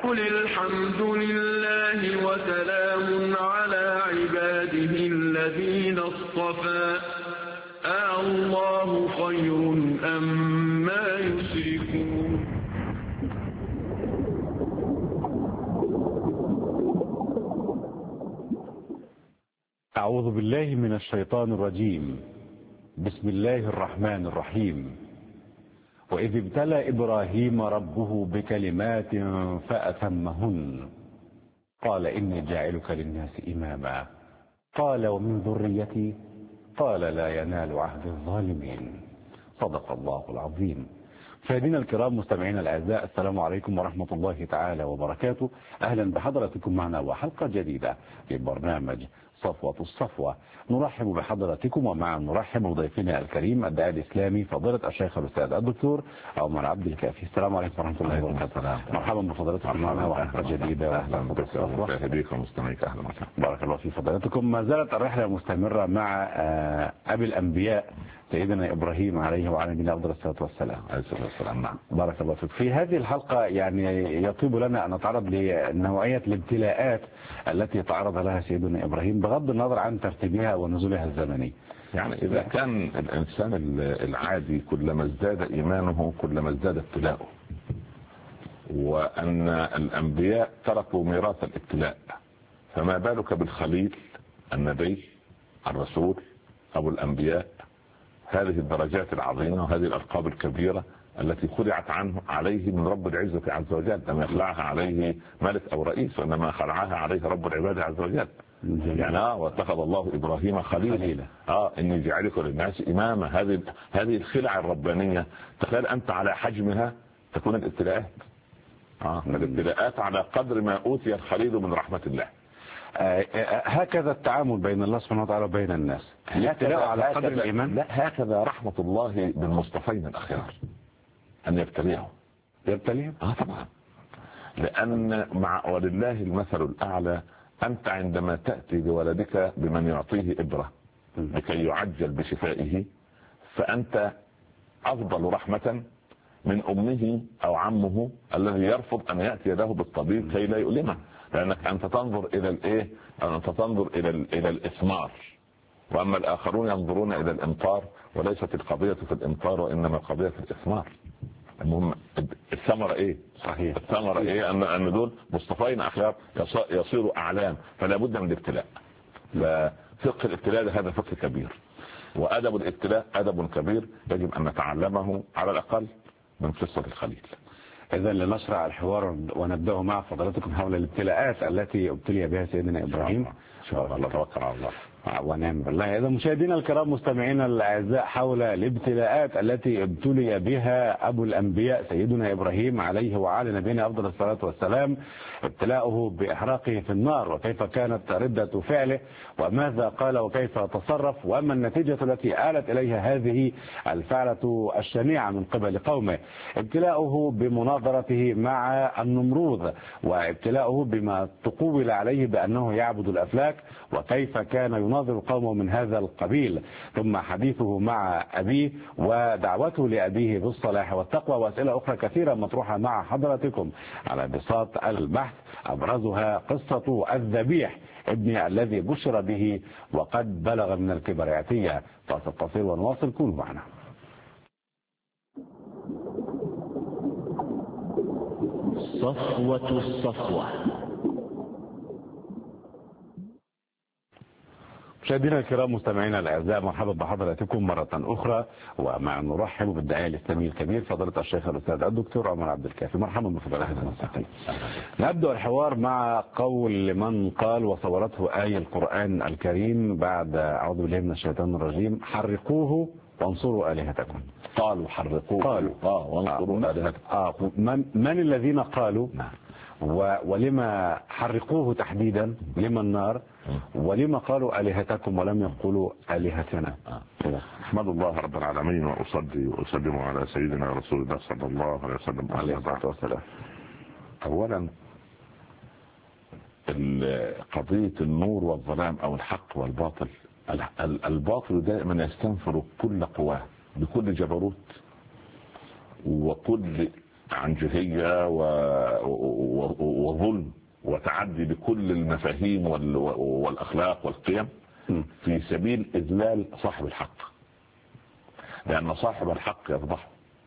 وقل الحمد لله وسلام على عباده الذين اصطفى الله خير أما يشركون. أعوذ بالله من الشيطان الرجيم. بسم الله الرحمن الرحيم. وإذ ابتلى إبراهيم ربه بكلمات فأتمهن قال إني جاعلك للناس إماما قال ومن ذريتي قال لا ينال عهد الظالمين. صدق الله العظيم. مشاهدينا الكرام مستمعينا الأعزاء، السلام عليكم ورحمة الله تعالى وبركاته. أهلا بحضراتكم معنا وحلقة جديدة في برنامج صفوة الصفوة. نرحب بحضراتكم ومع نرحب بضيفنا الكريم الداعي الإسلامي فضيلة الشيخ الأستاذ الدكتور عمر عبد الكافي. السلام عليكم ورحمة الله وبركاته. مرحبا بفضيلتكم معنا وحلقة جديدة. أهلا بك ومستمعيك. أهلا وسهلا. بارك الله في فضيلتكم. ما زالت الرحلة مستمرة مع أبي الأنبياء سيدنا إبراهيم عليه وعلى نبينا أفضل الصلاة والسلام. عليه الصلاة والسلام. نعم. بارك الله فيك. في هذه الحلقة يعني يطيب لنا أن نتعرض لنوعية الابتلاءات التي تعرض لها سيدنا إبراهيم بغض النظر عن ترتيبها ونزولها الزمني. يعني إذا كان الإنسان العادي كلما ازداد إيمانه كلما ازداد ابتلاؤه، وأن الأنبياء تركوا ميراث الابتلاء، فما بالك بالخليل النبي الرسول أبو الأنبياء، هذه الدرجات العظيمة وهذه الألقاب الكبيرة التي خلعت عنه عليه من رب العزة عز وجل. لم يخلعها عليه ملك أو رئيس، وإنما خلعها عليه رب العباد عز وجل. يعني واتخذ الله إبراهيم خليلا. إني جعلك للناس إماما. هذه الخلع الربانية، تخيل أنت على حجمها تكون الابتلاءات. الابتلاءات على قدر ما أوتي الخليل من رحمة الله. هكذا التعامل بين الله سبحانه وتعالى وبين الناس، الابتلاء على قدر الإيمان. لا، هكذا رحمة الله بالمصطفين الأخيار أن يبتليهم. طبعا، لأن ولله المثل الأعلى. أنت عندما تأتي بولدك بمن يعطيه إبرة لكي يعجل بشفائه، فأنت أفضل رحمة من أمه أو عمه الذي يرفض أن يأتي له بالطبيب كي لا يؤلمه، لأنك أنت تنظر إلى الإيه؟ أنت تنظر إلى الإثمار، وأما الآخرون ينظرون إلى الإمطار. وليست القضية في الإمطار وإنما القضية في الإثمار. المهم الثمرة إيه؟ صحيح. الثمرة إيه؟ أن دول مصطفين أخيار يصيروا أعلام، فلا بد من الابتلاء. ففقه الابتلاء هذا فقه كبير، وأدب الابتلاء أدب كبير يجب أن نتعلمه على الأقل من قصة الخليل. إذا لنشرع الحوار ونبدأ مع فضلاتكم حول الابتلاءات التي ابتلي بها سيدنا إبراهيم. الله توكل على الله ونعم بالله. إذا مشاهدينا الكرام مستمعينا الأعزاء حول الابتلاءات التي ابتلي بها أبو الأنبياء سيدنا إبراهيم عليه وعلى نبينا أفضل الصلاة والسلام، ابتلاؤه بإحراقه في النار، وكيف كانت ردة فعله وماذا قال وكيف تصرف، وأما النتيجة التي آلت إليها هذه الفعلة الشنيعة من قبل قومه، ابتلاؤه بمناظرته مع النمروذ، وابتلاؤه بما تقول عليه بأنه يعبد الأفلاك، وكيف كان يناظر قومه من هذا القبيل، ثم حديثه مع أبيه ودعوته لأبيه بالصلاح والتقوى، وأسئلة أخرى كثيرة مطروحة مع حضراتكم على بساط البحث، أبرزها قصة الذبيح ابني الذي بشر به وقد بلغ من الكبر عتية. فاصل قصير ونواصل، كونوا معنا. صفوة الصفوة. مشاهدينا الكرام مستمعينا الاعزاء، مرحبا بحضراتكم مره اخرى، ومع نرحب بالداعيه الاسلامي الكبير فضيله الشيخ الاستاذ الدكتور عمر عبد الكافي. مرحبا بفضيلتكم. نبدا الحوار مع قول من قال وصورته آية القرآن الكريم بعد اعوذ بالله من الشيطان الرجيم: حرقوه وانصروا آلهتكم. قالوا حرقوه وانصروا آلهتكم. من الذين قالوا؟ ولما حرقوه تحديدا؟ لما النار؟ ولما قالوا آلهتكم ولم يقولوا آلهتنا؟ أحمد الله رب العالمين وأصلي وأسلم على سيدنا رسول الله صلى الله عليه وسلم عليه الصلاة والسلام. أولا قضية النور والظلام أو الحق والباطل، الباطل دائما يستنفر كل قواه بكل جبروت وكل عنجهية وظلم وتعدي بكل المفاهيم والأخلاق والقيم في سبيل إذلال صاحب الحق، لأن صاحب الحق يفضحه.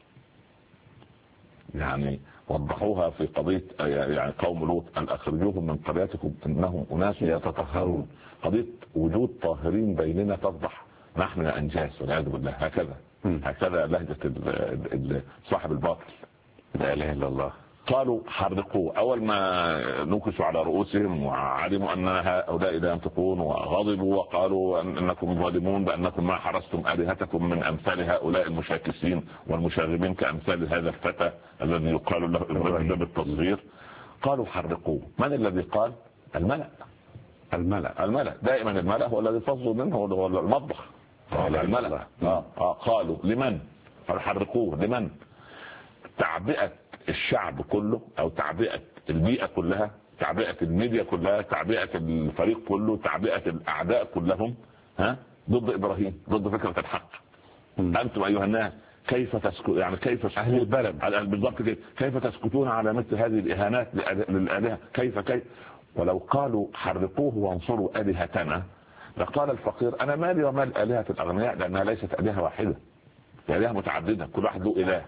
يعني وضحوها في قضية يعني قوم لوط أن أخرجوهم من قريتكم إنهم أناس يتطهرون. قضية وجود طاهرين بيننا تفضح نحن يا أنجاس والعياذ بالله. هكذا لهجة صاحب الباطل. لا إله إلا الله. قالوا حرقوه. أول ما نكسوا على رؤوسهم وعلموا أن هؤلاء لا ينطقون وغضبوا وقالوا أنكم ظالمون بأنكم ما حرستم آلهتكم من أمثال هؤلاء المشاكسين والمشاغبين كأمثال هذا الفتى الذي يقال له إبراهيم بالتصغير. قالوا حرقوه. من الذي قال؟ الملأ. دائما الملأ هو الذي تصدر منه، هو المطبخ. الملأ قالوا لمن؟ حرقوه لمن؟ تعبئة الشعب كله او تعبئة البيئة كلها، تعبئة الميديا كلها، تعبئة الفريق كله، تعبئة الاعداء كلهم ضد ابراهيم، ضد فكرة الحق. انتم ايها الناس كيف تسكتون؟ يعني كيف اهل البلد بالضبط كده، كيف تسكتون على مثل هذه الاهانات للالهه؟ كيف ولو قالوا حرقوه وانصروا الهتنا لقال الفقير انا مالي ومال الهه الاغنياء، لانها ليست الهه واحده، الهه متعدده، كل واحد له اله.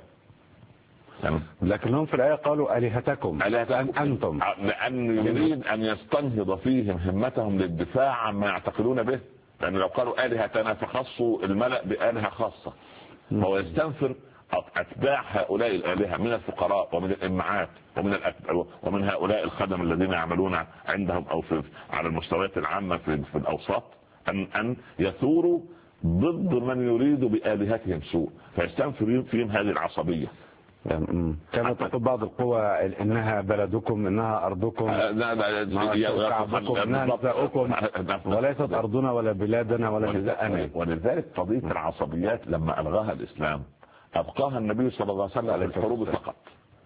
لكنهم في الآية قالوا آلهتكم أنتم، لأن يريد أن يستنهض فيهم همتهم للدفاع عما يعتقدون به. لأن لو قالوا آلهتنا فخصوا الملأ بآلهة خاصة، فهو يستنفر أتباع هؤلاء الآلهة من الفقراء ومن الإمعات ومن هؤلاء الخدم الذين يعملون عندهم أو على المستويات العامة في الأوساط أن يثوروا ضد من يريد بآلهتهم سوء، فيستنفر فيهم هذه العصبية. كما تقول بعض القوى انها بلدكم، انها ارضكم، شعبكم، انها نساؤكم، وليست ارضنا ولا بلادنا ولا نساءنا. ولذلك قضيه العصبيات لما الغاها الاسلام ابقاها النبي صلى الله عليه وسلم على الحروب فقط.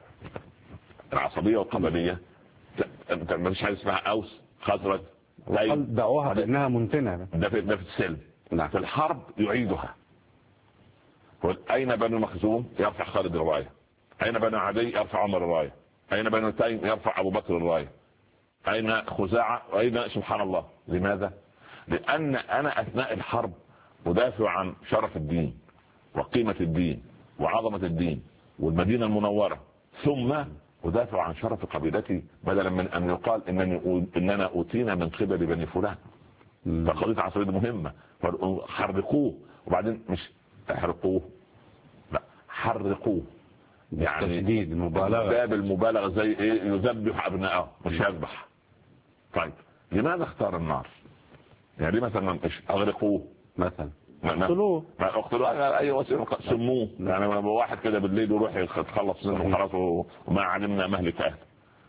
العصبيه والقبليه انت مش حاجه اسمها اوس خزرج، دعوها بانها منتنه. ده في السلم. في الحرب يعيدها. اين بنو مخزوم؟ يرفع خالد الرايه. أين بنو عدي؟ يرفع عمر الراية. أين بنو تيم؟ يرفع أبو بكر الراية. أين خزاعة؟ أين سبحان الله. لماذا؟ لأن أنا أثناء الحرب أدافع عن شرف الدين وقيمة الدين وعظمة الدين والمدينة المنورة، ثم أدافع عن شرف قبيلتي بدلا من أن يقال إننا أوتينا من قبل بني فلان. فقضية عصرية مهمة. حرقوه، وبعدين مش احرقوه، لا حرقوه، يعني تشديد المبالغه، باب المبالغه زي ايه؟ يذبح ابنائه مش يذبح. طيب لماذا اختار النار؟ يعني ليه مثلا مش اغرقوه مثلا؟ اقتلوه اي وسيله، سموه. يعني واحد كده بالليل يروح يتخلص منه خلاص وما علمنا مهلك اهله.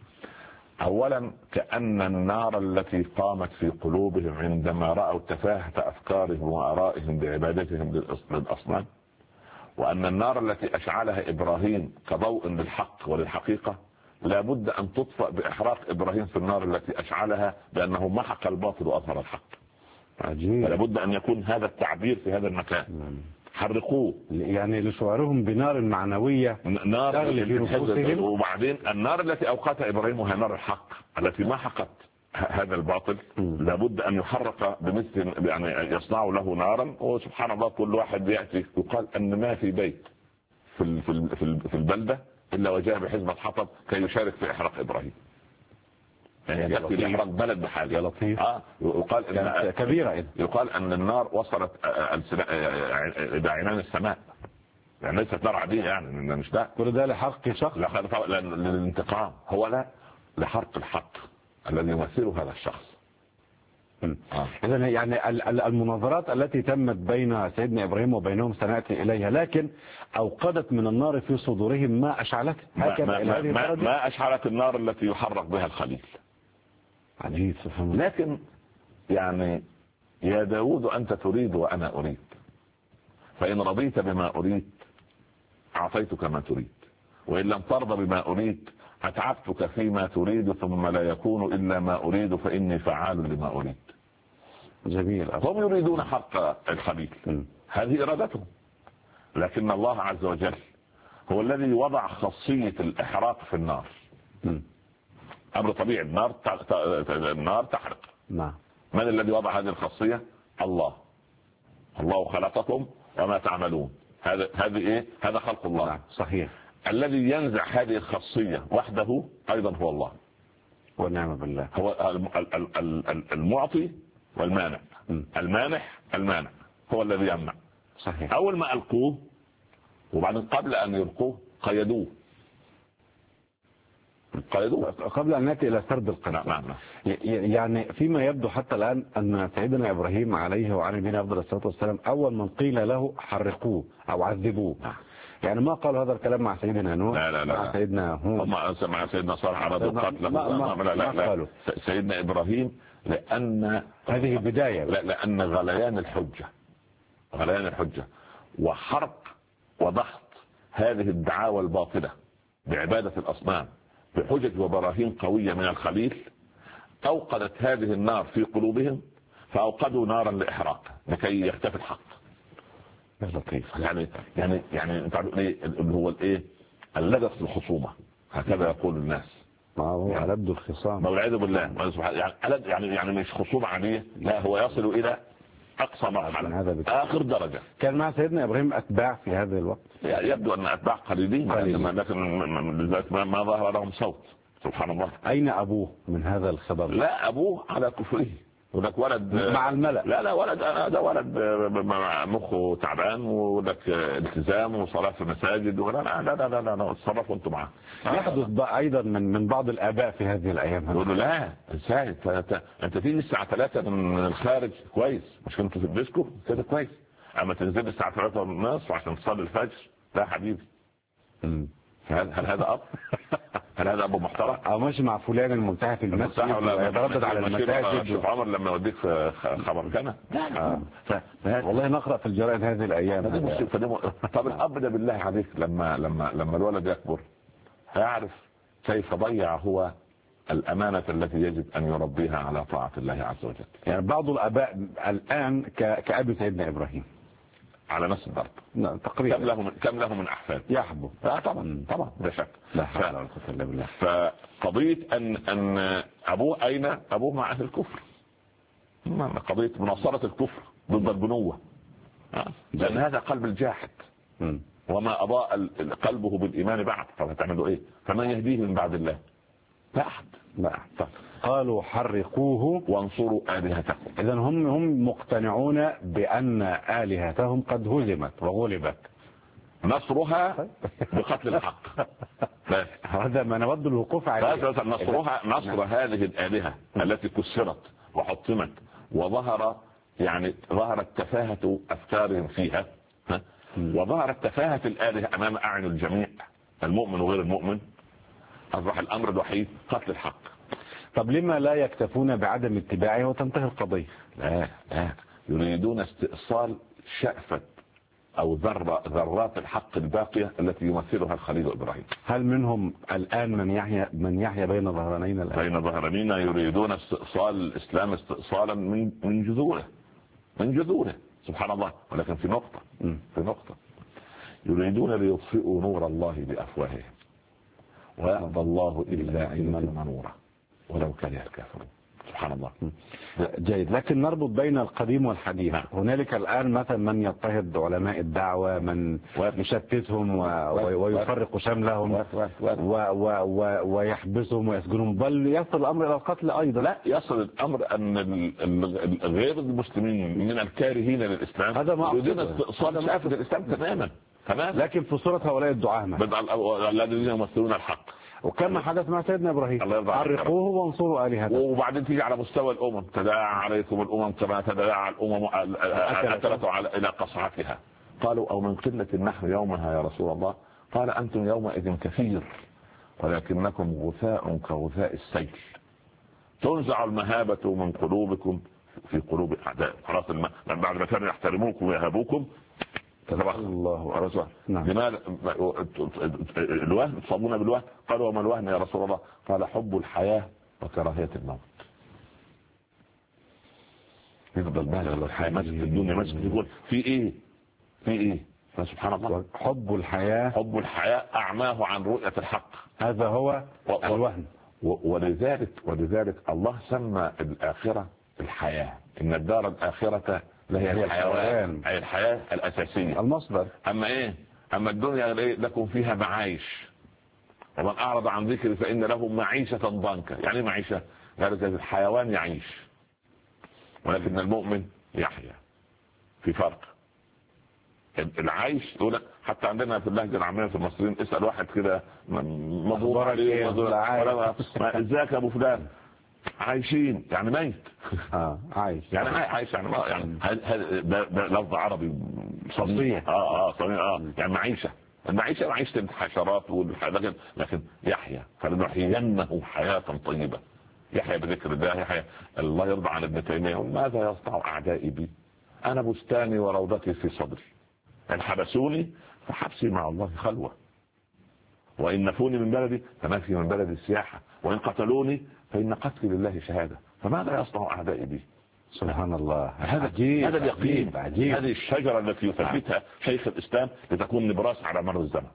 اولا كأن النار التي قامت في قلوبهم عندما رأوا تفاهة افكارهم وارائهم بعبادتهم للاصنام، وأن النار التي أشعلها إبراهيم كضوء للحق وللحقيقة لابد أن تطفأ بإحراق إبراهيم في النار التي أشعلها، لأنه محق الباطل وأظهر الحق. عجيب. لابد أن يكون هذا التعبير في هذا المكان. حرقوه، يعني لشعورهم بنار معنوية، نار تغلي في نفوسهم. وبعدين النار التي أوقاتها إبراهيم وهي نار الحق التي محقت هذا الباطل لابد ان يحرق بمثل، يعني يصنع له نارا. وسبحان الله كل واحد ياتي يقال ان ما في بيت في البلده الا وجاء بحزمه حطب كي يشارك في احراق ابراهيم. يعني يكفي لاحراق بلد بحاله. يا لطيف. يقال ان كبيره، يقال ان النار وصلت الى عنان السماء، يعني ليست نار عاديه، يعني مش ده كل ده لحرق شخص، للانتقام، هو لا لحرق الحق الذي يمثله هذا الشخص. إذن يعني المناظرات التي تمت بين سيدنا إبراهيم وبينهم سنأتي إليها، لكن أوقدت من النار في صدورهم ما أشعلته. ما أشعلت النار التي يحرق بها الخليل. عجيب سبحان الله. لكن يعني يا داود أنت تريد وأنا أريد، فإن رضيت بما أريد أعطيتك ما تريد، وإن لم ترضى بما أريد أتعبتك فيما تريد ثم لا يكون إلا ما أريد فإني فعال لما أريد. جميل. هم يريدون حق الخليل، هذه إرادتهم، لكن الله عز وجل هو الذي وضع خاصية الإحراق في النار. أمر طبيعي، النار تحرق. نعم. من الذي وضع هذه الخاصية؟ الله خلقكم وما تعملون. هذه إيه؟ هذا خلق الله. نعم. صحيح. الذي ينزع هذه الخاصية وحده أيضا هو الله، ونعم بالله. هو المعطي والمانع. المانع هو الذي يمنع. صحيح. أول ما ألقوه وبعدين قبل أن يلقوه قيدوه قبل أن نأتي إلى سرد القصة. نعم. يعني فيما يبدو حتى الآن أن سيدنا إبراهيم عليه وعلى نبينا أفضل الصلاة والسلام أول من قيل له حرقوه أو عذبوه، يعني ما قال هذا الكلام مع سيدنا نوح. لا. مع سيدنا هود، مع سيدنا صالح على القتل. لا. سيدنا إبراهيم لأن هذه بداية. لأن غليان الحجة وحرق وضغط هذه الدعاوى الباطلة بعبادة الأصنام بحجج وبراهين قوية من الخليل أوقدت هذه النار في قلوبهم، فأوقدوا نارا لإحراق لكي يختفي الحق. لطيف. يعني انت عارف ايه اللي هو الايه اللذة الخصومة، هكذا يقول الناس. ما هو ألد الخصام. والعياذ بالله. يعني مش خصومة عادية، لا، هو يصل إلى أقصى مرحلة، آخر درجة. كان مع سيدنا إبراهيم أتباع في هذا الوقت؟ يبدو أن أتباع قليلين، لكن ما ظهر لهم صوت. سبحان الله. أين أبوه من هذا الخبر؟ لا، أبوه على كفره. هناك ولد مع الملأ. لا ولد، ده ولد مخه تعبان، ولك التزام وصلاة في المساجد. لا اتصرفوا انتم معاه. يحدث ايضا من بعض الآباء في هذه الايام. يقولوا لا ازاي انت تيجي الساعة 3 من الخارج كويس، مش كنت في الديسكو كده كويس، اما تنزل الساعة 3:30 عشان تصلي الفجر. لا حبيبي. هل هذا اب؟ هل هذا ابو محترم؟ او ماشي مع فلان الملتحي في المسجد ويتردد على المساجد. شوف عمر لما يوديك في خبر كان. والله نقرأ في الجرائد هذه الايام. طب الاب ده بالله عليك لما الولد يكبر هيعرف كيف ضيع هو الأمانة التي يجب أن يربيها على طاعة الله عز وجل. يعني بعض الآباء الآن كأبي سيدنا إبراهيم على نفس الضرب. نعم تقريبا. كم له من أحفاد يحبو. طبعا لا شك. لا حول ولا قوة إلا بالله. فقضية أن أبوه أين؟ أبوه مع أهل الكفر. قضية مناصرة الكفر ضد البنوة، لأن هذا قلب الجاحد وما أضاء قلبه بالإيمان بعد، فتعملوا إيه؟ فمن يهديه من بعد الله؟ لا أحد. قالوا حرقوه وانصروا آلهتكم. إذن هم مقتنعون بأن آلهتهم قد هزمت وغلبت، نصرها بقتل الحق. هذا ما نود الوقوف عليه. نصر هذه الآلهة التي كسرت وحطمت ظهرت تفاهة أفكارهم فيها، وظهرت تفاهة الآلهة أمام أعين الجميع، المؤمن وغير المؤمن. أصبح الأمر الوحيد قتل الحق. طب لما لا يكتفون بعدم اتباعه وتنتهي القضية؟ لا يريدون استئصال شأفة أو ذرات الحق الباقية التي يمثلها الخليل إبراهيم. هل منهم الآن من يحيا بين ظهرانين الآن؟ بين ظهرانين يريدون استئصال الإسلام استئصالا من جذوره سبحان الله. ولكن في نقطة يريدون ليطفئوا نور الله بأفواههم ويأبى الله إلا أن يتم نوره ولو كره الكافرون. سبحان الله. جيد. لكن نربط بين القديم والحديث. هنالك الآن مثلا من يضطهد علماء الدعوة، من يشتتهم ويفرق شملهم ويحبسهم ويسجنهم، بل يصل الأمر إلى القتل أيضا. لا، يصل الأمر أن غير المسلمين من الكارهين للإسلام هذا ما يريدون استئصال شأفة الإسلام تماما. لكن في صورة هؤلاء الدعاة الذين يمثلون الحق. وكما حدث مع سيدنا إبراهيم، حرقوه وانصروا آلهتكم. وبعدين تيجي على مستوى الأمم، تداعى عليكم الأمم كما تداعى الأمم أكلت إلى قصعتها. قالوا أو من قلة نحن يومها يا رسول الله؟ قال أنتم يومئذ كثير ولكنكم غثاء كغثاء السيل، تنزع المهابة من قلوبكم في قلوب الأعداء. خلاص بعد ما كانوا يحترموكم ويهابوكم الله ورسوله. لماذا الوهن؟ تصابون بالوهن. قالوا وما الوهن يا رسول الله؟ قال حب الحياة وكراهية الموت. يفضل بالغ الحياة ماسك الدنيا، ماسك يقول في ايه فسبحان الله، حب الحياة أعماه عن رؤية الحق. هذا هو الوهن. ولذلك الله سمى الآخرة الحياة، إن الدار الآخرة هي الحيوان، أي الحياة الأساسية المصدر. أما الدنيا لكم فيها معايش، ومن أعرض عن ذكري فإن له معيشة ضنكا. يعني معيشة؟ قال الحيوان يعيش، ولكن المؤمن يحيا. في فرق. العيش يقول حتى عندنا في اللهجه العاميه في المصريين، اسال واحد كده مضغوط عليه ازيك يا ابو فلان، عايشين يعني ميت. عايش يعني عايش يعني ده لفظ عربي صحيح. يعني معيشه الحشرات لكن يحيا، فلنحيينه حياه طيبه، يحيى بذكر الله، يحيى. الله يرضى عن ابن تيميه، ماذا يصنع اعدائي بي؟ انا بستاني وروضتي في صدري، ان حبسوني فحبسي مع الله خلوه، وان نفوني من بلدي فنفي من بلدي السياحه، وان قتلوني فان قتلي لله شهاده، فماذا يصنع اعدائي بي؟ سبحان الله. هذا اليقين، هذه الشجره التي يثبتها شيخ الاسلام لتكون نبراس على مر الزمن.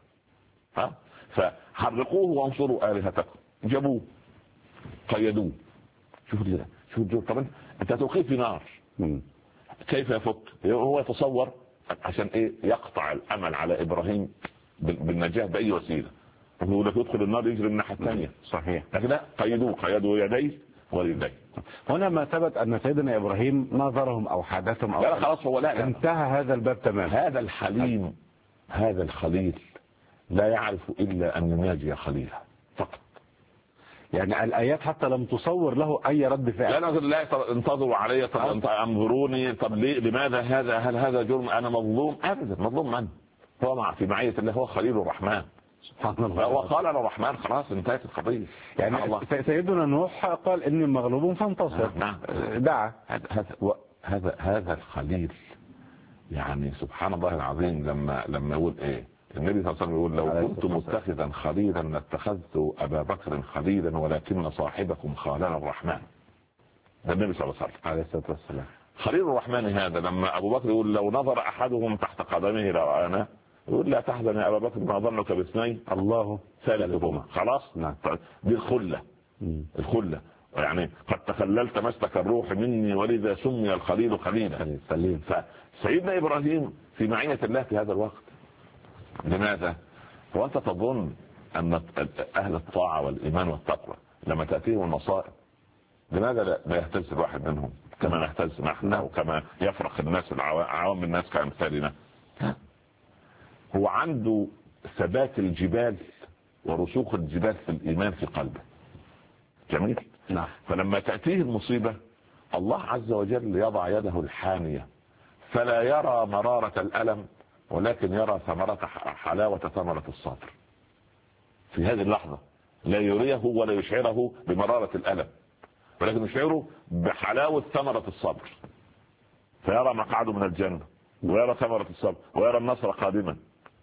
فحرقوه وانصروا الهتكم، جابوه قيدوه. شوف طبعا انت توقيت في نار، كيف يفك؟ هو يتصور عشان يقطع الامل على ابراهيم بالنجاه باي وسيله، يقول لك يدخل النار يجري من الناحيه الثانيه. صحيح. لكن لا، قيدوا يديه ورجليه. هنا ما ثبت ان سيدنا ابراهيم نظرهم او حدثهم او لا خلاص، هو لا انتهى هذا الباب تماما. هذا الخليل لا يعرف الا ان يناجي خليله فقط. يعني الآيات حتى لم تصور له أي رد فعل. لا انتظروا علي، طب انظروني، طب ليه؟ لماذا هذا؟ هل هذا جرم؟ أنا مظلوم؟ أبدا. مظلوم من؟ هو في معية الله، هو خليل الرحمن سبحان الله. وقال الرحمن خلاص انتهت القضية. يعني سيدنا نوح قال إني مغلوب فانتصر. نعم. دعا. هذا الخليل، يعني سبحان الله العظيم. لما يقول النبي صلى الله عليه وسلم يقول لو كنت متخذا خليلا لاتخذت أبا بكر خليلا ولكن صاحبكم خالنا الرحمن. ده النبي صلى الله عليه الصلاة والسلام. خليل الرحمن هذا لما أبو بكر يقول لو نظر أحدهم تحت قدمه لرآنا، يقول لا تحزن يا أبا بكر ما ظنك باثنين الله ثالثهما. خلاص. نعم. دي الخلة يعني قد تخللت مسلك الروح مني ولذا سمي الخليل خليلا. فسيدنا إبراهيم في معية الله في هذا الوقت. لماذا؟ هو أنت تظن أن أهل الطاعة والإيمان والتقوى لما تأتيهم المصائب لماذا لا يهتز الواحد منهم كما نهتز نحن، أو كما يفرح الناس عوام الناس كأمثالنا؟ هو عنده ثبات الجبال ورسوخ الجبال في الإيمان في قلبه. جميل. نعم. فلما تأتيه المصيبة الله عز وجل يضع يده الحامية فلا يرى مرارة الألم، ولكن يرى حلاوة ثمرة الصبر في هذه اللحظة. لا يريه ولا يشعره بمرارة الألم، ولكن يشعره بحلاوة ثمرة الصبر، فيرى مقعده من الجنة ويرى ثمرة الصبر ويرى النصر قادما.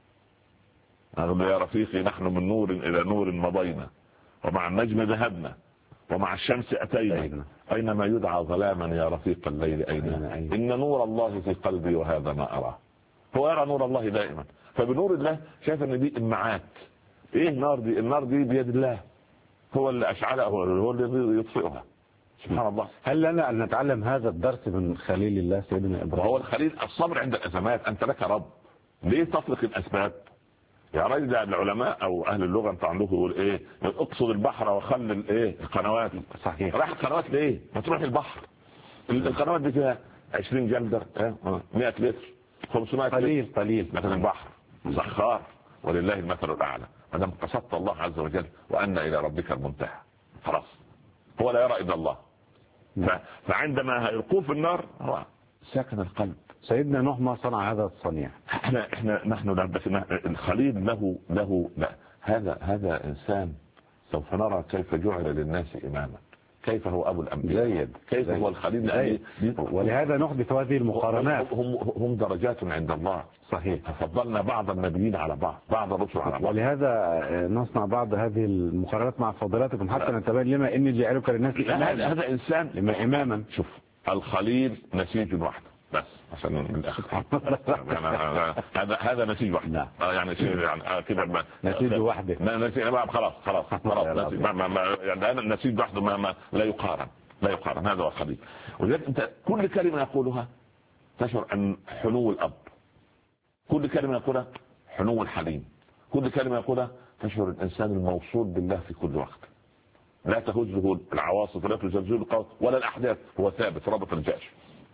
يا رفيقي نحن من نور إلى نور مضينا، ومع النجم ذهبنا، ومع الشمس أتينا، أينما يدعى ظلاما يا رفيق الليل أينما، إن نور الله في قلبي وهذا ما أراه. هو يرى نور الله دائما، فبنور الله شايف ان دي امعات. النار دي بيد الله، هو اللي اشعلها، هو اللي يطفئها. سبحان الله. هل لنا ان نتعلم هذا الدرس من خليل الله سيدنا ابراهيم؟ هو الخليل الصبر عند الازمات. انت لك رب، ليه تطلق الاسباب يا راجل؟ العلماء او اهل اللغه انت عندكم يقول اقصد البحر وخلل القنوات. صحيح. راح القنوات ليه؟ ما تروح البحر. القنوات دي فيها 20 جندر 100 لتر 500 قليل. مثلا البحر سخار ولله المثل الاعلى. ما دام قصدت الله عز وجل وان الى ربك المنتهى، خلاص هو لا يرى الا الله. فعندما يلقوه في النار هو ساكن القلب. سيدنا نوح ما صنع هذا الصنيع. نحن بس الخليل له لا، هذا انسان سوف نرى كيف جعل للناس اماما، كيف هو ابو الانبياء، كيف هو الخليل. ولهذا نحدث هذه المقارنات. هم درجات عند الله. صحيح. فضلنا بعض النبيين على بعض الرسل على بعض. ولهذا نصنع بعض هذه المقارنات مع فضيلتكم حتى نتبين لما اني جعلك للناس هذا انسان لما اماما. شوف الخليل نسيج واحد بس عشان الاخر هذا نسيج واحد. نعم. يعني كده نسيج واحد. خلاص يعني نسيج واحد ما لا يقارن هذا هو الخليل. ولذلك انت كل كلمه يقولها تشعر ان حنو الاب، كل كلمه يقولها حنو الحليم، كل كلمه يقولها تشعر الانسان الموصول بالله في كل وقت، لا تهزه العواصف ولا تزلزل القوس ولا الاحداث، هو ثابت رابط الجيش.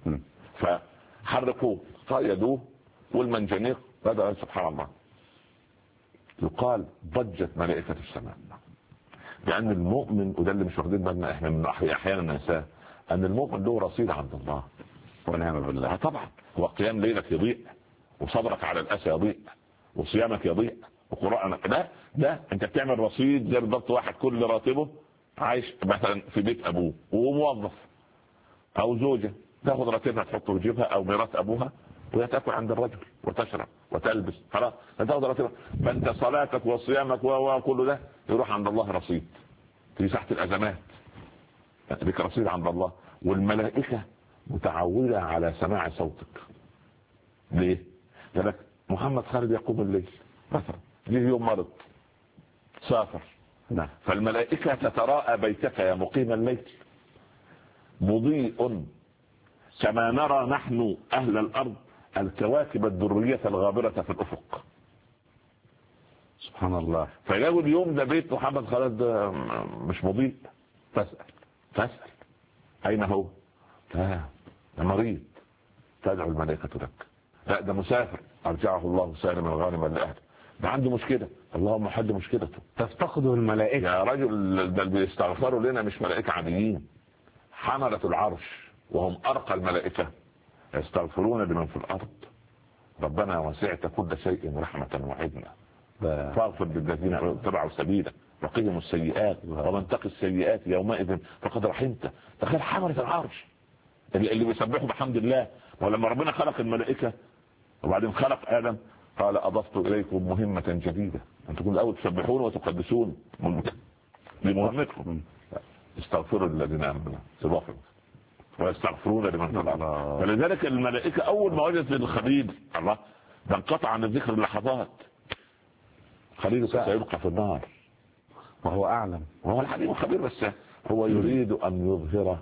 فحرقوه قيدوه والمنجنيق بدأ. سبحان الله، يقال ضجت ملائكة السماء، لأن المؤمن، وده اللي مش واخدين بالنا احنا من احيانا ننساه، ان المؤمن له رصيد عند الله ونعم بالله. طبعا هو قيام ليلك يضيع، وصبرك على الاسى يضيع، وصيامك يضيع، وقرآنك ده انت بتعمل رصيد زي بالضبط واحد كل راتبه عايش مثلا في بيت ابوه وموظف او زوجه، تاخذ راتبها تحطه في جيبها او ميراث ابوها، وهي تاكل عند الرجل وتشرب وتلبس، خلاص تاخذ راتبها. فانت صلاتك وصيامك وكل ده يروح عند الله رصيد في ساحه الازمات، لك رصيد عند الله. والملائكه متعوده على سماع صوتك. ليه؟ لك محمد خالد يقوم الليل مثلا، جه يوم مرض سافر، نعم، فالملائكه تتراءى بيتك يا مقيم الليل مضيء كما نرى نحن أهل الأرض الكواكب الدرية الغابرة في الأفق. سبحان الله. فيلاقوا اليوم ده بيت محمد خالد مش مضيء، تسأل أين هو؟ ده مريض، تدعو الملائكة لك. لا ده مسافر، أرجعه الله سالما غانما لأهله. ده عنده مشكلة، اللهم حل مشكلته. تفتقده الملائكة يا رجل، ده اللي بيستغفروا لنا مش ملائكة عاديين، حملة العرش وهم أرقى الملائكة يستغفرون لمن في الأرض ربنا وسعت كل شيء رحمة وعدنا فاغفر للذين اتبعوا سبيلك وقهم السيئات ومن تقي السيئات يومئذ فقد رحمته. تخيل حملة العرش اللي بيسبحوا بحمد الله. ولما ربنا خلق الملائكة وبعدين خلق آدم قال أضفت إليكم مهمة جديدة، أنتم كل الأول تسبحون وتقدسون لمهمتكم، استغفروا للذين آمنوا ويستغفرون لمن في الأرض. فلذلك الملائكة أول ما وجدت الخليل الله ده انقطع عن الذكر اللحظات. خليل سيبقى في النار وهو أعلم، وهو الحليم الخبير، بس هو يريد أن يظهر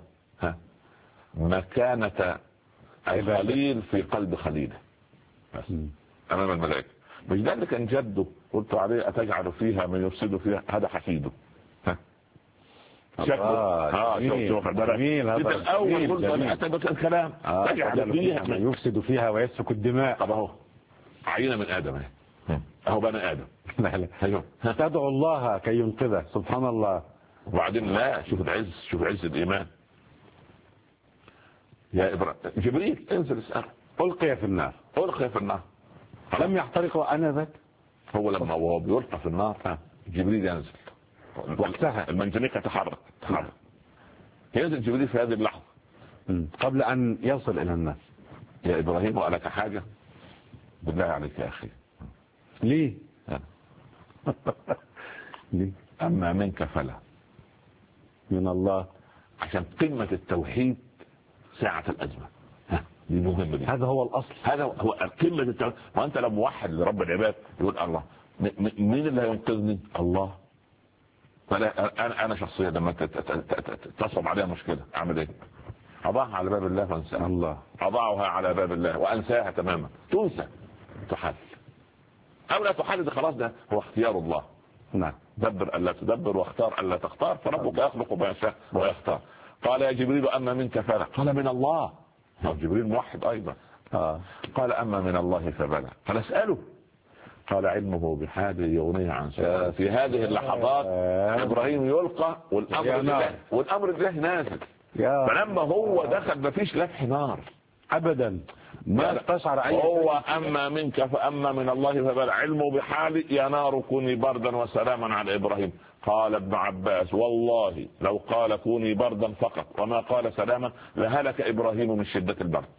مكانة الخليل في قلب خليله أمام الملائكة. مش ده اللي كان جده قلت عليه أتجعل فيها من يفسد فيها، هذا حفيده. جميل هذا الأول قلت الكلام تجعل فيها من يفسد فيها ويسفك الدماء. طب اهو عينة من آدم اهو بني آدم تدعو الله كي ينقذه. سبحان الله. وبعدين لا، شوف عز الإيمان. يا إبراهيم جبريل انزل اسأله، ألقي في النار لم يحترق وأنا ذاك. هو لما هو بيلقى في النار جبريل ينزل وقتها، المنجنيق تحرك ينزل جبريل في هذه اللحظة قبل أن يصل إلى الناس. يا إبراهيم ولك حاجة بالله عليك يا أخي. ليه؟ ليه؟ أما منك فلا، من الله، عشان قمة التوحيد ساعة الأزمة دي مهمة دي. هذا هو الأصل، هذا هو قمة التوحيد. وأنت لو موحد لرب العباد يقول الله مين اللي هينقذني؟ الله. فلا أنا شخصيا لما تصعب عليها مشكلة أعمل إيه؟ أضعها على باب الله وأنساها. الله أضعها على باب الله وأنساها تماما، تنسى، تحل أو لا تحل، خلاص ده هو اختيار الله. نعم. دبر ألا تدبر واختار ألا تختار، فربك يخلق ما يشاء ويختار. قال يا جبريل أما منك فلا، قال من الله. جبريل موحد أيضا. قال أما من الله فبلا، قال اسأله. قال علمه بحاجة يغنيه عن سؤال. في هذه اللحظات إبراهيم يلقى والأمر الله نازل. فلما هو دخل مفيش لفح نار أبدا، ما تشعر أي هو أما منك فأما من الله فبلا علمه بحالي يا نار كوني بردا وسلاما على إبراهيم. قال ابن عباس والله لو قال كوني بردا فقط وما قال سلاما لهلك إبراهيم من شدة البرد،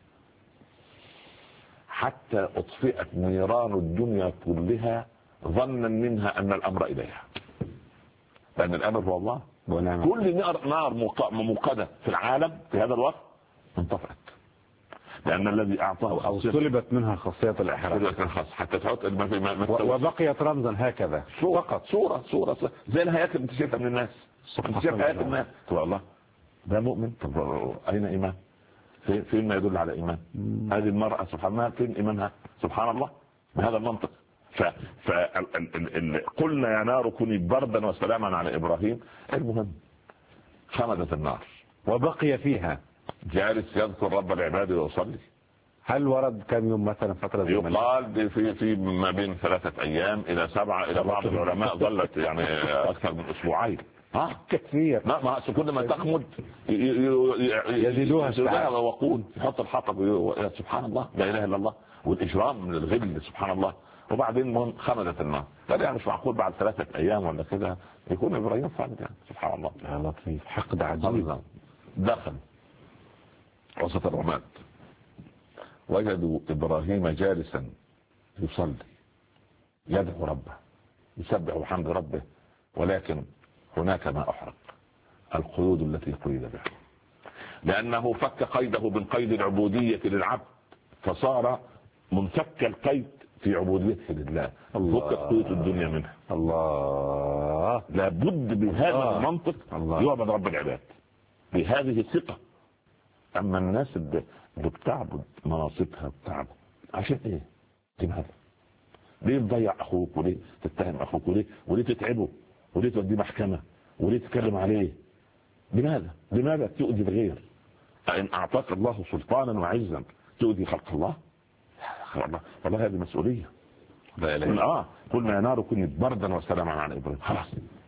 حتى أطفئت نيران الدنيا كلها ظنا منها أن الأمر إليها، لأن الأمر هو الله. كل نار موقدة في العالم في هذا الوقت انطفأت. لأن الذي أعطاه أو سلبت منها خاصية الإحراق حتى تحط وبقيت رمزا هكذا فقط صورة زي الهياكل اللي شايفها من الناس. شايف هياكل الناس تقول الله ده مؤمن. طب أين إيمان؟ فين ما يدل على إيمان؟ هذه المرأة سبحان الله فين إيمانها؟ سبحان الله بهذا المنطق. قلنا يا نار كوني بردا وسلاما على إبراهيم. المهم خمدت النار وبقي فيها جالس يذكر رب العباد ويصلي. هل ورد كم يوم مثلا فترة زمنية؟ يقال في ما بين 3 أيام إلى 7 إلى بعض العلماء ظلت يعني أكثر من أسبوعين. كثير. ما كل ما تخمد يزيدوها وقود يحط الحطب. سبحان الله لا إله إلا الله. والإجرام من الغل سبحان الله. وبعدين خمدت النار. يعني مش معقول بعد 3 أيام ولا كده يكون إبراهيم صادق يعني. سبحان الله يا لطيف حقد عجيب. دخل وسط الرماد وجدوا إبراهيم جالسا يصلي يدعو ربه يسبح بحمد ربه. ولكن هناك ما أحرق القيود التي قيد بها لأنه فك قيده من قيد العبودية للعبد فصار منفك القيد في عبوديته لله. فكت قيود الدنيا منها. الله لابد بهذا المنطق يعبد رب العباد بهذه الثقة. أما الناس اللي بتعبد مناصبها بتعبد عشان إيه؟ لماذا؟ ليه تضيع أخوك؟ وليه تتهم أخوك؟ وليه تتعبه؟ وليه توديه محكمة؟ وليه تتكلم عليه؟ لماذا تؤذي الغير؟ إن أعطاك الله سلطانا وعزا تؤذي خلق الله؟ والله هذه مسؤولية. قلنا يا نار كوني بردا وسلاما على إبراهيم. خلاص.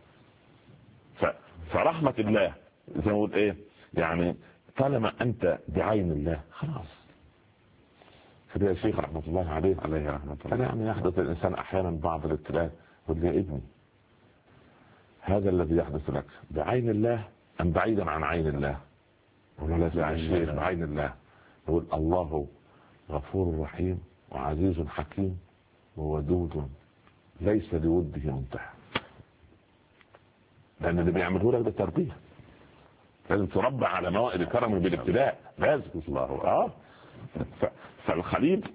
فرحمة الله زي ما قلت إيه يعني طالما أنت بعين الله خلاص. فده يا شيخ رحمة الله عليه رحمة الله. يعني يحدث الإنسان أحيانا بعض الابتلاء يقول يا ابني هذا الذي يحدث لك بعين الله أم بعيدا عن عين الله؟ ولا لا يا شيخ بعين الله. يقول الله غفور رحيم وعزيز حكيم وودود ليس لوده منتهى. لأن اللي بيعمله لك ده تربية. لازم تربى على موائد الكرم بالابتلاء. لازم الله. فالخليل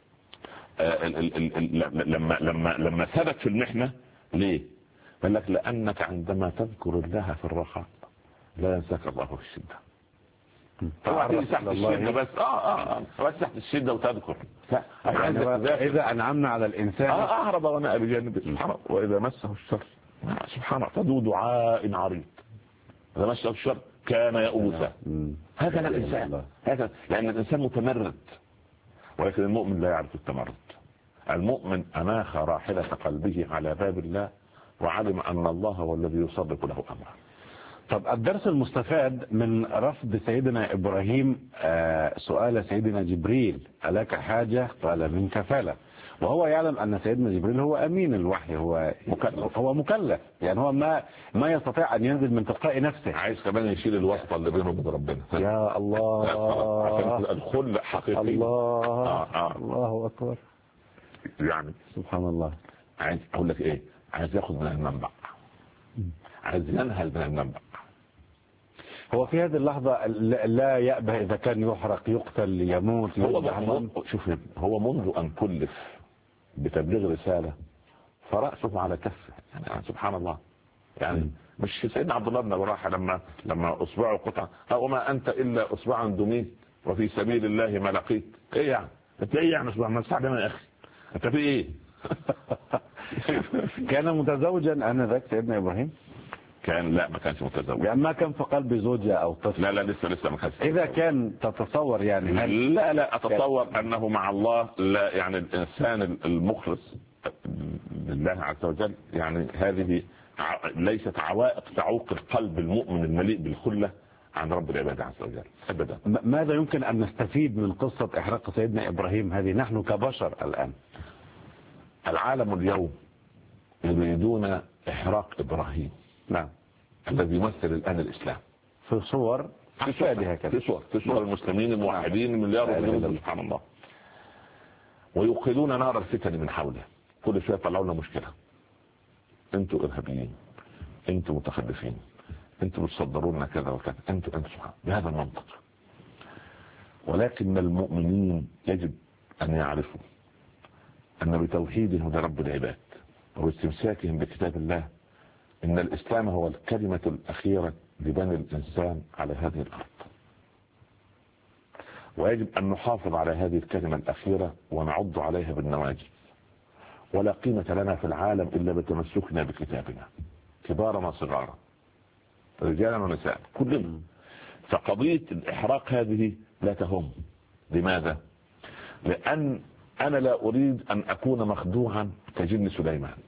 لما ثبت في المحنة ليه؟ قال لك لأنك عندما تذكر الله في الرخاء لا ينساك الله في الشدة. تحت الشدة بس بس تحت الشدة وتذكر. إذا أنعمنا على الإنسان أهرب ونأى بجانب سبحانه. وإذا مسه الشر سبحانه فذو دعاء عريض. إذا مسه الشر كان يئوسا. هكذا الإنسان هكذا. لأن الإنسان متمرد ولكن المؤمن لا يعرف التمرد. المؤمن أناخ راحلة قلبه على باب الله وعلم أن الله هو الذي يصدق له أمره. طب الدرس المستفاد من رفض سيدنا إبراهيم سؤال سيدنا جبريل ألك حاجة؟ قال منك فلا. وهو يعلم أن سيدنا جبريل هو أمين الوحي. هو مكلف يعني هو ما يستطيع أن ينزل من تلقاء نفسه. عايز كمان يشيل الواسطة اللي بينه وبين ربنا. يا الله الخلق حقيقي. الله أكبر يعني سبحان الله. عايز أقول لك إيه؟ عايز ياخذ من المنبع. عايز ينهل من المنبع. هو في هذه اللحظة لا يأبه إذا كان يحرق يقتل يموت. شوف هو منذ أن كلف بتبليغ رسالة فرأسه على كفه يعني سبحان الله. يعني مش سيدنا عبد الله بن رواحة لما أصبعه قطع وما أنت إلا أصبعا دميت وفي سبيل الله ما لقيت. إيه يعني أنت إيه يعني أصبع ما تساعدنا يا أخي أنت في إيه؟ كان متزوجا آنذاك سيدنا إبراهيم؟ كان لا ما كانش متزوج يعني ما كان في قلب زوجة أو طفل. لا لسه ما كانش. إذا كان تتصور يعني لا أتصور أنه مع الله لا يعني الإنسان المخلص لله عز وجل يعني هذه ليست عوائق تعوق القلب المؤمن المليء بالخلة عن رب العباد عز وجل أبدا. ماذا يمكن أن نستفيد من قصة إحراق سيدنا إبراهيم هذه نحن كبشر الآن؟ العالم اليوم يريدون إحراق إبراهيم. نعم. الذي يمثل الآن الإسلام في صور في صور المسلمين الموحدين مليار سبحان الله. ويوقدون نار الفتن من حوله. كل شوية يطلعوا لنا مشكلة. انتوا إرهابيين انتوا متخلفين انتوا بتصدروا لنا كذا وكذا انتوا سبحان بهذا المنطق. ولكن المؤمنين يجب أن يعرفوا أن بتوحيدهم لرب العباد واستمساكهم بكتاب الله إن الإسلام هو الكلمة الأخيرة لبني الإنسان على هذه الأرض، ويجب أن نحافظ على هذه الكلمة الأخيرة ونعض عليها بالنواجذ. ولا قيمة لنا في العالم إلا بتمسكنا بكتابنا، كبارنا صغارا، رجالا ونساء، كلنا. فقضية الإحراق هذه لا تهم. لماذا؟ لأن أنا لا أريد أن أكون مخدوعا كجن سليمان.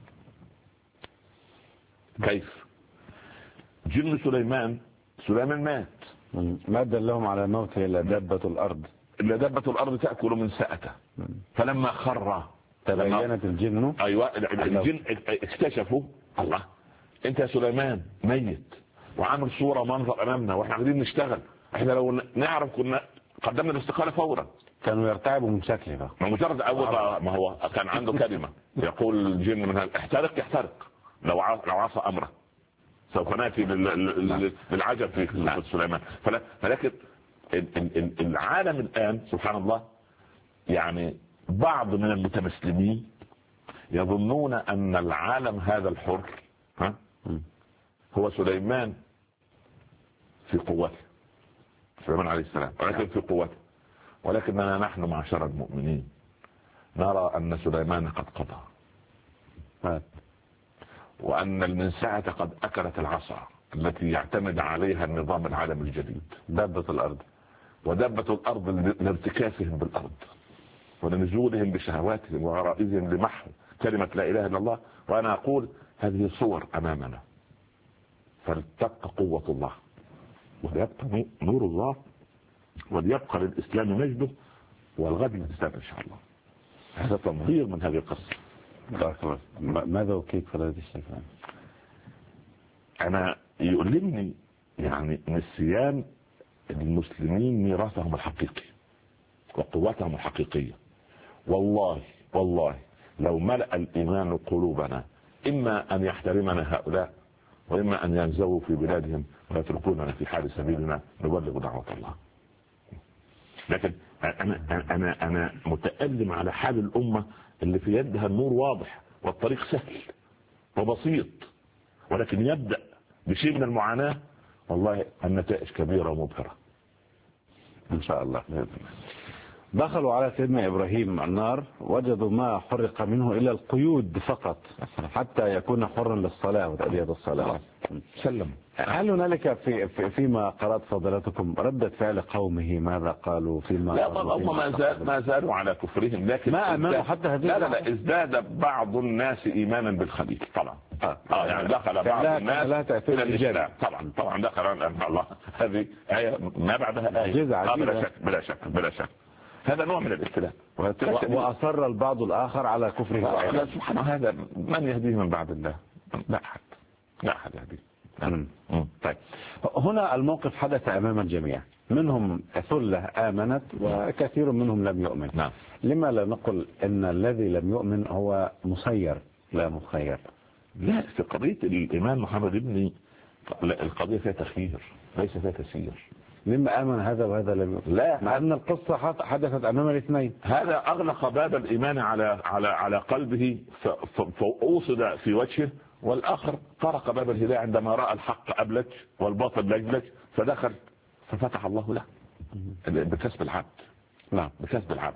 كيف؟ جن سليمان مات، ما دلهم على موته إلا دابة الأرض، إلا دابة الأرض تأكل من سأته. فلما خر تبينت الجن، أيوة الجن اكتشفوا الله، أنت يا سليمان ميت وعامل صورة منظر أمامنا وإحنا قاعدين نشتغل، إحنا لو نعرف كنا قدمنا الاستقالة فورا. كانوا يرتعبوا من شكله بقى. ما مجرد أول ما هو كان عنده كلمة يقول الجن من احترق يحترق لو عصى أمره، سوف نأتي للعجب في سليمان. فلكن العالم الآن سبحان الله، يعني بعض من المتمسلمين يظنون أن العالم هذا الحر هو سليمان في قوته، سليمان عليه السلام، ولكن في قوته. ولكننا نحن معشر المؤمنين نرى أن سليمان قد قضى، وأن المنسعة قد أكلت العصا التي يعتمد عليها النظام العالمي الجديد، دابة الأرض. ودابة الأرض لارتكاسهم بالأرض ولنزولهم بشهواتهم وغرائزهم لمحو كلمة لا إله إلا الله. وأنا أقول هذه صور أمامنا، فلتبقى قوة الله وليبقى نور الله وليبقى للإسلام مجده والغد للإسلام إن شاء الله. هذا تنظير من هذه القصة. ماذا وكيف فضيلة الشيخ؟ أنا يؤلمني يعني نسيان المسلمين ميراثهم الحقيقي وقوتهم الحقيقية. والله لو ملأ الإيمان قلوبنا إما أن يحترمنا هؤلاء وإما أن ينزووا في بلادهم ويتركوننا في حال سبيلنا نبلغ دعوة الله. لكن أنا متألم على حال الأمة اللي في يدها النور واضح والطريق سهل وبسيط، ولكن يبدأ بشيء من المعاناة. والله النتائج كبيرة ومبهرة إن شاء الله. دخلوا على سيدنا إبراهيم النار، وجدوا ما حرق منه إلا القيود فقط حتى يكون حرا للصلاة وتأدية الصلاة. سلم. هل هنالك فيما قرأت فضلاتكم ردة فعل قومه؟ ماذا قالوا فيما؟ لا هم ما زالوا على كفرهم، لكن ما أمنوا حتى هذه. لا ازداد بعض الناس إيمانا بالخليل طبعا. يعني دخل بعض الناس إلى الإسلام طبعا دخل الله. هذه آية ما بعدها آية. بلا شك هذا نوع من الابتلاء. وأصر البعض الآخر على كفره. سبحان الله، هذا من يهديه من بعد الله؟ لا أحد يهديه. طيب هنا الموقف حدث أمام الجميع، منهم ثلة آمنت وكثير منهم لم يؤمن. نعم. لما لا نقول إن الذي لم يؤمن هو مسير لا مخير؟ لا، في قضية الإيمان محمد ابني القضية فيها تخيير ليس فيها تسيير. لما آمن هذا وهذا لم يؤمن؟ لا، مع أن القصة حدثت أمام الاثنين. هذا أغلق باب الإيمان على قلبه فأوصد في وجهه، والآخر طرق باب الهداية عندما رأى الحق أبلج والباطل لجلج فدخل ففتح الله له بكسب العبد. نعم، بكسب العبد.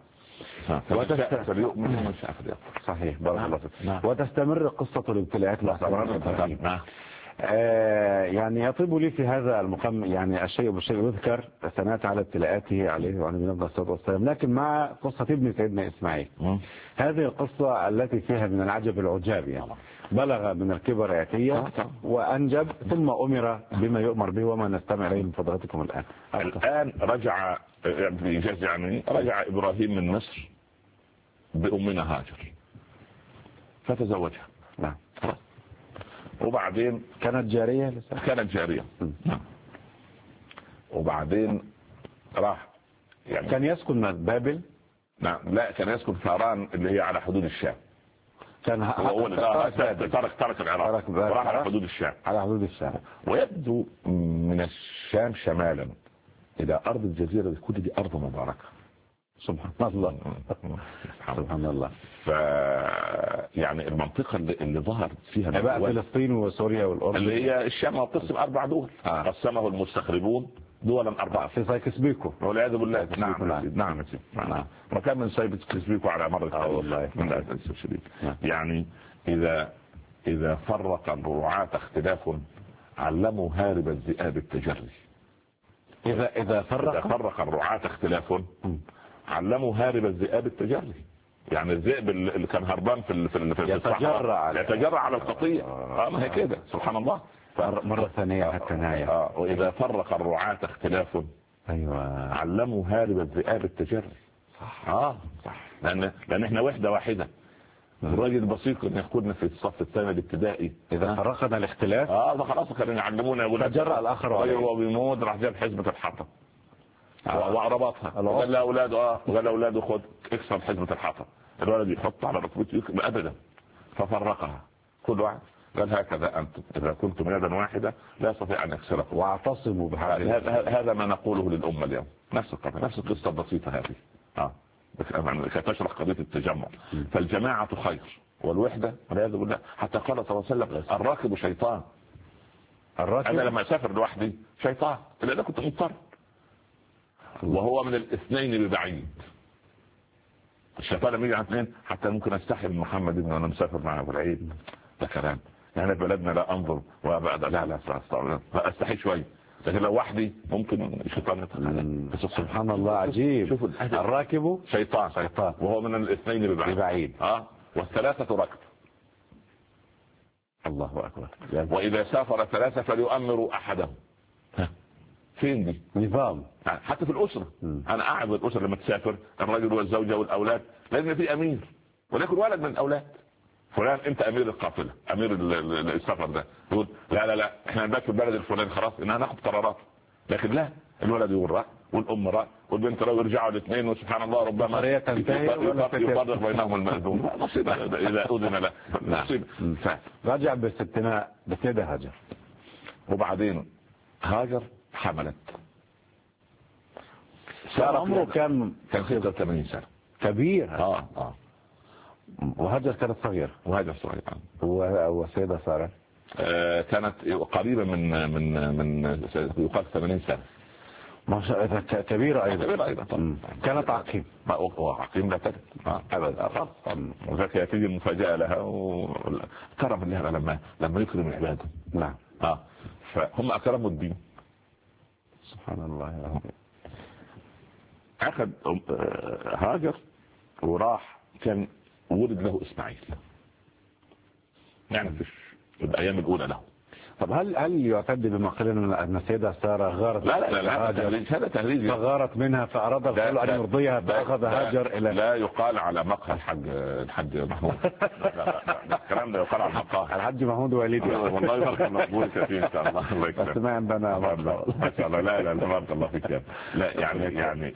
صحيح. بارك الله فيك. وتستمر قصة الابتلاءات. نعم. يعني يطيب لي في هذا المقام يعني الشيء بالشيء يذكر سنات على ابتلاءاته عليه وعلى النبي الصلاة والسلام، لكن مع قصة ابن سيدنا إسماعيل هذه القصة التي فيها من العجب العجاب. يعني بلغ من الكبر عتية وأنجب ثم أمر بما يؤمر به، وما نستمع إليه من فضلاتكم الآن رجع بإيجاز يعني رجع إبراهيم من مصر بأمنا هاجر فتزوجها. نعم. وبعدين كانت جارية. نعم. وبعدين راح يعني كان يسكن بابل. نعم. لا، كان يسكن فاران اللي هي على حدود الشام. كان ترك العراق وراح على حدود الشام. على حدود الشام. ويبدو من الشام شمالا إلى أرض الجزيرة دي، كل دي أرض مباركة. سبحان الله. سبحان الله. يعني المنطقة اللي ظهرت فيها بقى فلسطين وسوريا والأردن اللي هي الشام قسم 4 دول، قسمه المستخربون دولا 4 في سايكس بيكو والعياذ بالله. نعم. وكان من سايكس بيكو على مر التاريخ من الأسف الشديد. يعني إذا فرق الرعاة اختلاف علموا هارب الذئاب التجري. إذا فرق الرعاة اختلاف علموا هارب الذئاب التجري. يعني الذئب اللي كان هربان في يتجرع على القطيع. ما هي كده سبحان الله. مرة ثانية حتى نهاية. وإذا فرق الرعاة اختلاف علموا هارب الذئاب التجري. صح. لأن احنا وحدة واحدة. الراجل البسيط اللي ياخدنا في الصف الثاني الابتدائي إذا فرقنا الاختلاف خلاص كانوا يعلمونا تجرأ الآخر وهو بيموت راح جاب حزمة الحطب وربطها وقال لأولاده خد اكسر حزمة الحطب. الولد يحط على ركبته أبدا، ففرقها. كل واحد قال هكذا أنتم إذا كنتم يدا واحدة لا يستطيع أن يكسركم واعتصموا بهذا. هذا ما نقوله للأمة اليوم. نفس القصة البسيطة هذه تشرح قضية التجمع. فالجماعة خير والوحدة والعياذ بالله. حتى قال صلى الله عليه وسلم الراكب شيطان. أنا لما أسافر لوحدي شيطان إلا كنت مضطر، وهو من الاثنين ببعيد. الشيطان لما يجي على اثنين حتى ممكن استحي من محمد ابن وانا مسافر معه في العيد. ده كلام يعني بلدنا لا انظر لا استحي شوي، لكن لو وحدي ممكن الشيطان يدخل. سبحان الله عجيب. شوفوا الراكب شيطان وهو من الاثنين ببعيد. والثلاثة ركب. الله أكبر. وإذا سافر 3 فليؤمروا أحدهم. فين دي نظام حتى في الأسرة. أنا قاعد بالأسرة لما تسافر الرجل والزوجة والأولاد لازم في أمير، ولكن ولد من الأولاد فلان أنت أمير القافلة أمير السفر ده يقول لا إحنا نبات في البلد الفلاني خلاص إنها ناخد قرارات. لكن لا، الولد يقول رأي والأم رأي والبنت رأي ويرجعوا الاثنين وسبحان الله ربما يفرق بينهم المأذون. نصيب إذا أذن له نصيب. رجع بالستينات بسيدة هاجر. وبعدين هاجر حملت. عمره كان 86 سنة. كبير. وهاجر كانت صغيرة. والسيدة سارة كانت قريبة من يقال 80 سنة. ما شاء الله كبيرة أيضا. كانت عقيم. عقيم لا تجد أبدا. وذاك تيجي المفاجأة لها وكرم الله لما يكرم العباد. نعم. فهم أكرموا الدين. سبحان الله يا رب. أخذ هاجر وراح كان ولد له إسماعيل يعني في الأيام الأولى له. طب هل يعتد بما قلنا أن السيدة سارة غارت؟ لا هذا تهريج. فغارت منها فأراد الرسول أن يرضيها فأخذ هاجر إلى. لا يقال على مقهى الحج محمود. الكلام ده يقال على المقهى الحج محمود والدي. والله بارك الله فيك إن شاء الله. الله يكرمك. بس ما عندنا ما شاء الله. لا بارك الله فيك. لا يعني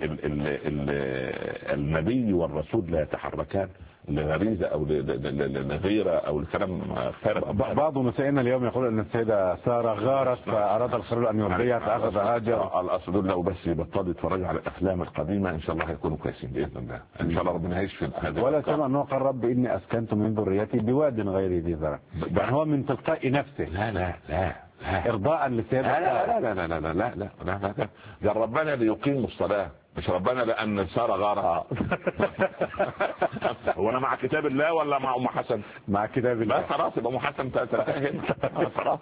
النبي والرسول لا يتحركان لغريزة أو لغيرة أو الكلام فارغ. بعض نسائنا اليوم يقول أن السيدة سارة غارت فأراد الخليل أن يرضيها فأخذ هاجر. الأصل لو بس يبطل يتفرج على الأفلام القديمة إن شاء الله هيكونوا كويسين بإذن الله. إن شاء الله ربنا هيشفي هذا. ولا سمع أنه قال رب إني أسكنت من ذريتي بواد غير ذي زرع. يعني هو من تلقاء نفسه. لا إرضاء للسيدة. لا ده ربنا ليقيم الصلاة مش ربنا لأن سارة غارها. وانا مع كتاب الله ولا مع ام حسن؟ مع كتاب الله. لا خلاص يبقى ام حسن تنتهي خلاص.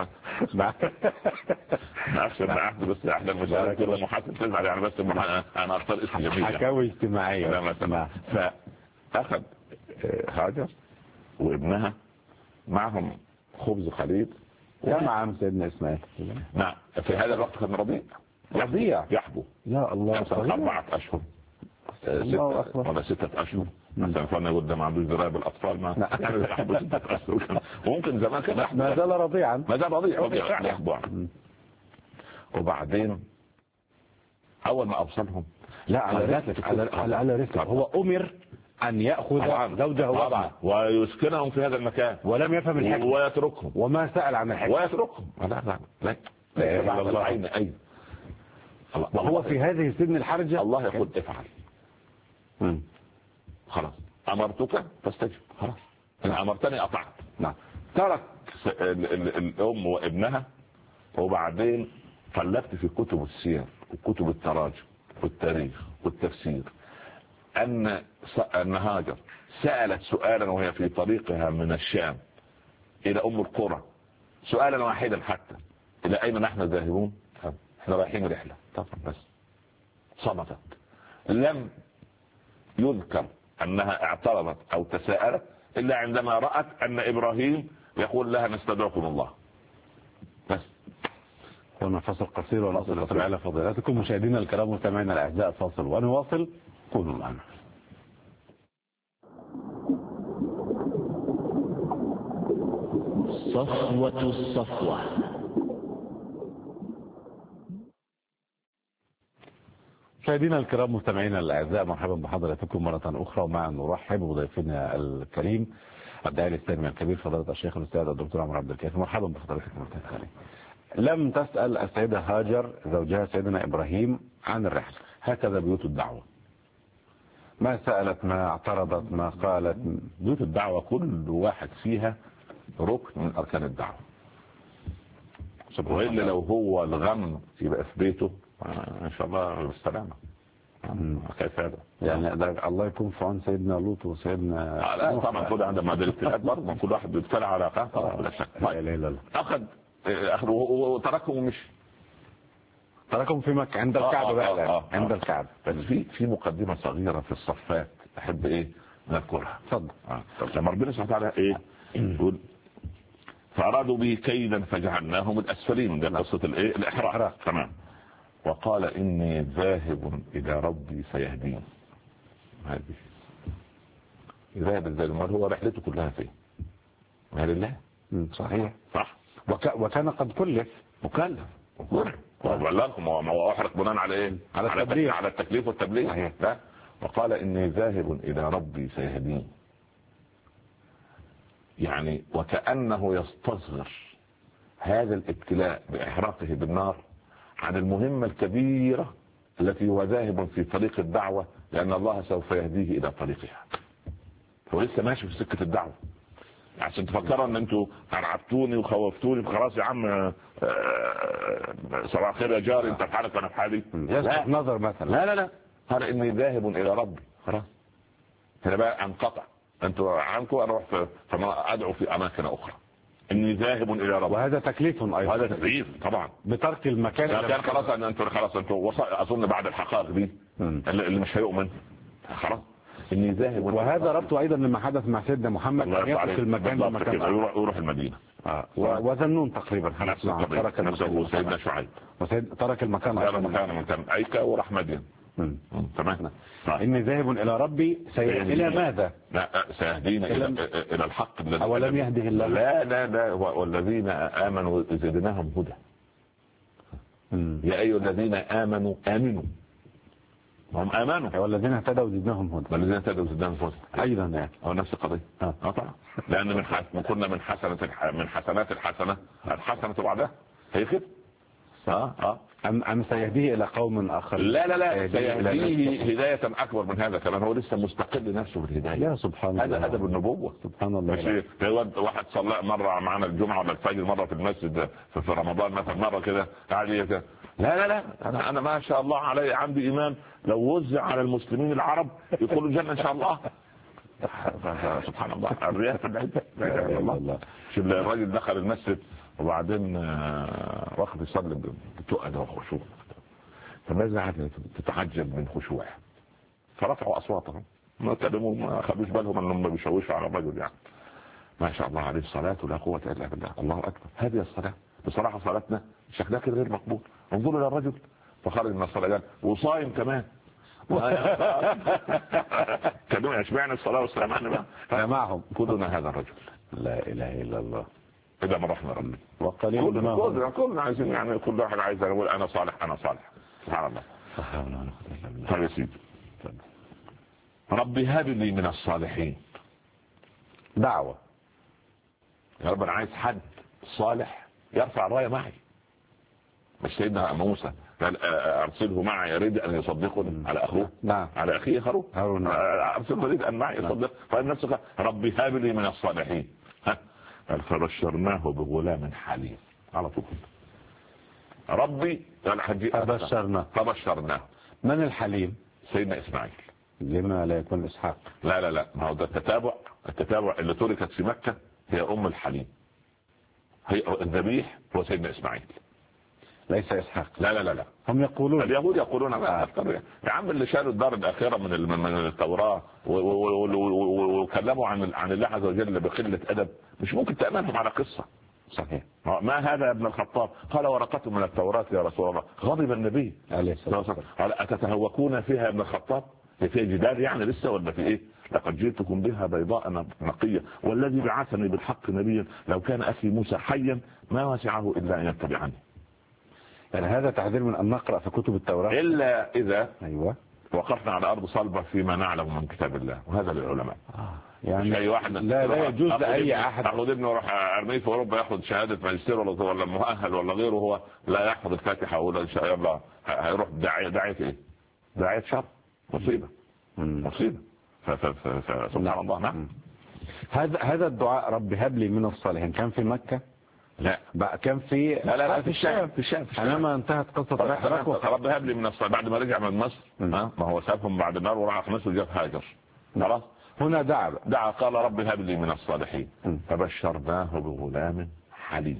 بس احنا مش كده ام حسن تزعل يعني بس انا اختار اسم جميل. حكاوي اجتماعيه. لا مثلا فاخذ هاجر وابنها معهم خبز خليط. كم عام سيدنا اسماعيل؟ نعم في هذا الوقت كان رضيع يحبو. يا الله. 4 أشهر 6 أشهر مثلا. فانا يقول ده ما عندوش درايه بالاطفال ما يحبوا 6 أشهر. وممكن زمان كده ما زال رضيعا. يحبو. وبعدين اول ما اوصلهم لا على رسل هو امر ان ياخذ زوجه وضعه ويسكنهم في هذا المكان ولم يفهم الحكمه ويتركهم وما سأل عن الحكمه ويتركهم. لا الله. وهو في هذه السن الحرجة. الله يقول افعل. خلاص أمرتك فاستجب، خلاص إن أمرتني أطعت. نعم. ترك الأم وابنها، وبعدين قلبت في كتب السير وكتب التراجم والتاريخ والتفسير أن هاجر سألت سؤالا وهي في طريقها من الشام إلى أم القرى، سؤالا واحدا حتى: إلى أين نحن ذاهبون؟ احنا رايحين رحلة. طبعا بس صمتت، لم يذكر أنها اعترضت أو تساءلت إلا عندما رأت أن إبراهيم يقول لها نستدعكم الله. بس هنا فاصل قصير ونصل على فضيلتكم مشاهدينا الكرام مستمعينا الأعزاء، فاصل ونواصل، كونوا معنا. صفوة الصفوة. مشاهدينا الكرام مستمعينا الاعزاء، مرحبا بحضراتكم مره اخرى، ومع نرحب بضيفنا الكريم الداعي الاسلامي الكبير فضيله الشيخ الاستاذ الدكتور عمرو عبد الكافي. مرحبا بحضراتكم مرة ثانية. لم تسال السيده هاجر زوجها سيدنا ابراهيم عن الرحله، هكذا بيوت الدعوه، ما سالت، ما اعترضت، ما قالت. بيوت الدعوه كل واحد فيها ركن من اركان الدعوه، والا لو هو الغم يبقى في بيته ان شاء الله بالسلامه. كيف هذا؟ يعني الله يكون في عون سيدنا لوط وسيدنا لا طبعا كل عندما الابتلاءات برضه كل واحد بيبتلى على قاعده بلا شك. اخذ وتركهم ومشي، تركهم في مكه عند الكعبه بقى. عند الكعبه. بس في مقدمه صغيره في الصفات احب نذكرها. اتفضل. لما ربنا سبحانه وتعالى يقول فأرادوا به كيدا فجعلناهم الأسفلين، ده قصة الإحراق. تمام. وقال إني ذاهب إلى ربي سيهدين. هذه ذاهب إلى المال، هو رحلته كلها فين؟ ما لله. صحيح صح. وكان قد كلف مكلف وبلغكم وأحرق بناء على إيه؟ على التكليف والتبليغ. لا. وقال إني ذاهب إلى ربي سيهدين، يعني وكأنه يستصغر هذا الابتلاء بإحراقه بالنار عن المهمة الكبيرة التي هو ذاهب في طريق الدعوة، لأن الله سوف يهديه إلى طريقها. هو لسه ماشي في سكة الدعوة، عشان تفكروا ان انتوا ارعبتوني وخوفتوني خلاص يا عم صباح الخير يا جاري انت في حالك وانا في حالي. لا نظر مثلا. لا قال اني ذاهب الى ربي، خلاص هنا بقى انقطع، انتوا عنكم انا اروح فما ادعو في اماكن اخرى. اني ذاهب الى ربي، وهذا تكليف ايضا. هذا تكليف طبعا بترك المكان. كان خلاص انتوا اظن بعد الحقائق دي اللي مش هيؤمن خلاص. اني ذاهب، وهذا ربطه ايضا لما حدث مع سيدنا محمد ان يترك المكان لمكان يروح المدينه. وذنون تقريبا ترك نفسه سيدنا شعيب، ترك المكان مكان ايكا وراح مدين. تمام. اني ذاهب الى ربي الى ماذا؟ لا سيهدينا الى الحق الذي اولم يهده الله. لا والذين امنوا زدناهم هدى. يا ايها الذين امنوا هم امنوا، والذين اهتدوا زدناهم هدى. والذين اهتدوا زدناهم هدى ايضا يعني هو نفس القضيه. طبعا لان كنا من حسنات الحسنه بعدها هي كده. أم سيهديه إلى قوم آخر؟ لا سيهديه هداية أكبر من هذا كمان، هو لسه مستقل نفسه بالهداية. يا سبحان الله، هذا أدب النبوة. سبحان الله. مش واحد صلى مرة معنا الجمعة ولا الفجر مرة في المسجد في رمضان مثلا مرة كده قاعد كده. لا أنا ما شاء الله علي عندي إيمان لو وزع على المسلمين العرب يدخلوا الجنة إن شاء الله. سبحان الله الرياء في العلم. الله. شوف الراجل دخل المسجد وبعدين واخد يصلي بتقل وخشوع، فالناس قاعده تتعجب من خشوعه، فرفعوا اصواتهم ما كلموا، ما خدوش بالهم انهم بيشوشوا على الرجل. يعني ما شاء الله عليه الصلاه ولا قوه الا بالله. الله اكبر. هذه الصلاه بصراحه صلاتنا شكلها كده غير مقبول. انظروا الى الرجل فخرج من الصلاه وصايم كمان. كانوا اشبعنا الصلاه والسلام على معهم كلنا هذا الرجل. لا اله الا الله. إذا ما رحنا ربي وقليل كلنا عايزين، يعني كل واحد عايز يقول أنا صالح سبحان الله. طيب يا سيدي، ربي هب لي من الصالحين. دعوة يا رب أنا عايز حد صالح يرفع الراية معي. مش سيدنا موسى قال ارسله معي يريد ان يصدقني على اخوه. نعم. على اخيه هارون. ارسله يريد ان معي يصدق. فان نفسك ربي هب لي من الصالحين. قال فبشرناه بغلام حليم على طول. ربي قال فبشرناه. من الحليم؟ سيدنا اسماعيل. لما لا يكون اسحاق؟ لا ما هو ده التتابع اللي تركت في مكة هي ام الحليم. هي الذبيح هو سيدنا اسماعيل ليس اسحاق. لا هم يقولون، اليهود يقولون يا عم اللي شالوا الدار الاخيره من التوراه وكلموا عن الله عز وجل بقله ادب، مش ممكن تامنهم على قصه. صحيح. ما هذا يا ابن الخطاب؟ قال ورقة من التوراة يا رسول الله. غضب النبي عليه الصلاة والسلام. قال أتتهوكون فيها يا ابن الخطاب؟ في جدال يعني لسه ولا في ايه؟ لقد جئتكم بها بيضاء نقية والذي بعثني بالحق نبيا لو كان اخي موسى حيا ما وسعه الا ان يتبعني. يعني هذا تحذير من ان نقرأ في كتب التوراة الا اذا ايوه وقفنا على ارض صلبة فيما نعلم من كتاب الله، وهذا للعلماء. يعني اي واحد لا يجوز لاي احد اخذ ابنه وراح ارميه في اوروبا ياخذ شهاده ماجستير ولا مؤهل ولا غيره، هو لا يحفظ الفاتحه ولا ان شاء الله هيروح داعيه ايه؟ داعيه شر. مصيبه. سبحان الله. نعم. هذا الدعاء رب هب لي من الصالحين كان في مكة؟ لا بقى كان في في الشام. انما انتهت قصة رب هب لي من الصالحين بعد ما رجع من مصر. ما هو سابهم بعد النار وراح مصر وجاب هاجر. خلاص هنا دعا قال رب هب لي من الصالحين. فبشرناه بغلام حليم.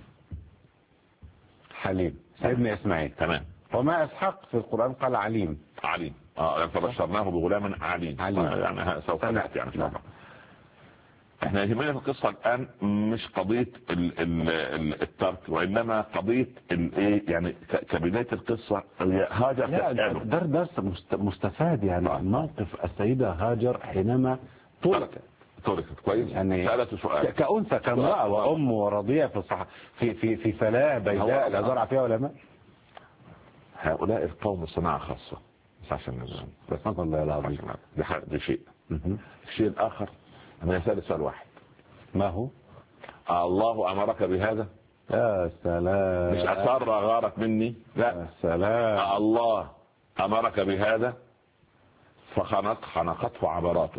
سيدنا اسماعيل. تمام. وما اسحاق في القرآن قال عليم. فبشرناه بغلام عليم. يعني سوف نأتي يعني. نعم. احنا يهمنا في القصة الان مش قضية الترك وانما قضية الايه يعني كبداية القصة هاجر ده درس مستفاد يعني. موقف السيدة هاجر حينما تركت كويس يعني سألت سؤال كأنثى كامرأة وام ورضية في الصحة في فلاة بيداء لا زرع فيها ولا ماء. هؤلاء القوم صناعة خاصة مش عشان بس الله العظيم. ده شيء. الشيء الآخر أنا أسأل سؤال واحد. ما هو؟ الله أمرك بهذا؟ يا سلام. مش أسر غارت مني؟ لا يا سلام. الله أمرك بهذا فخنقته عبراته.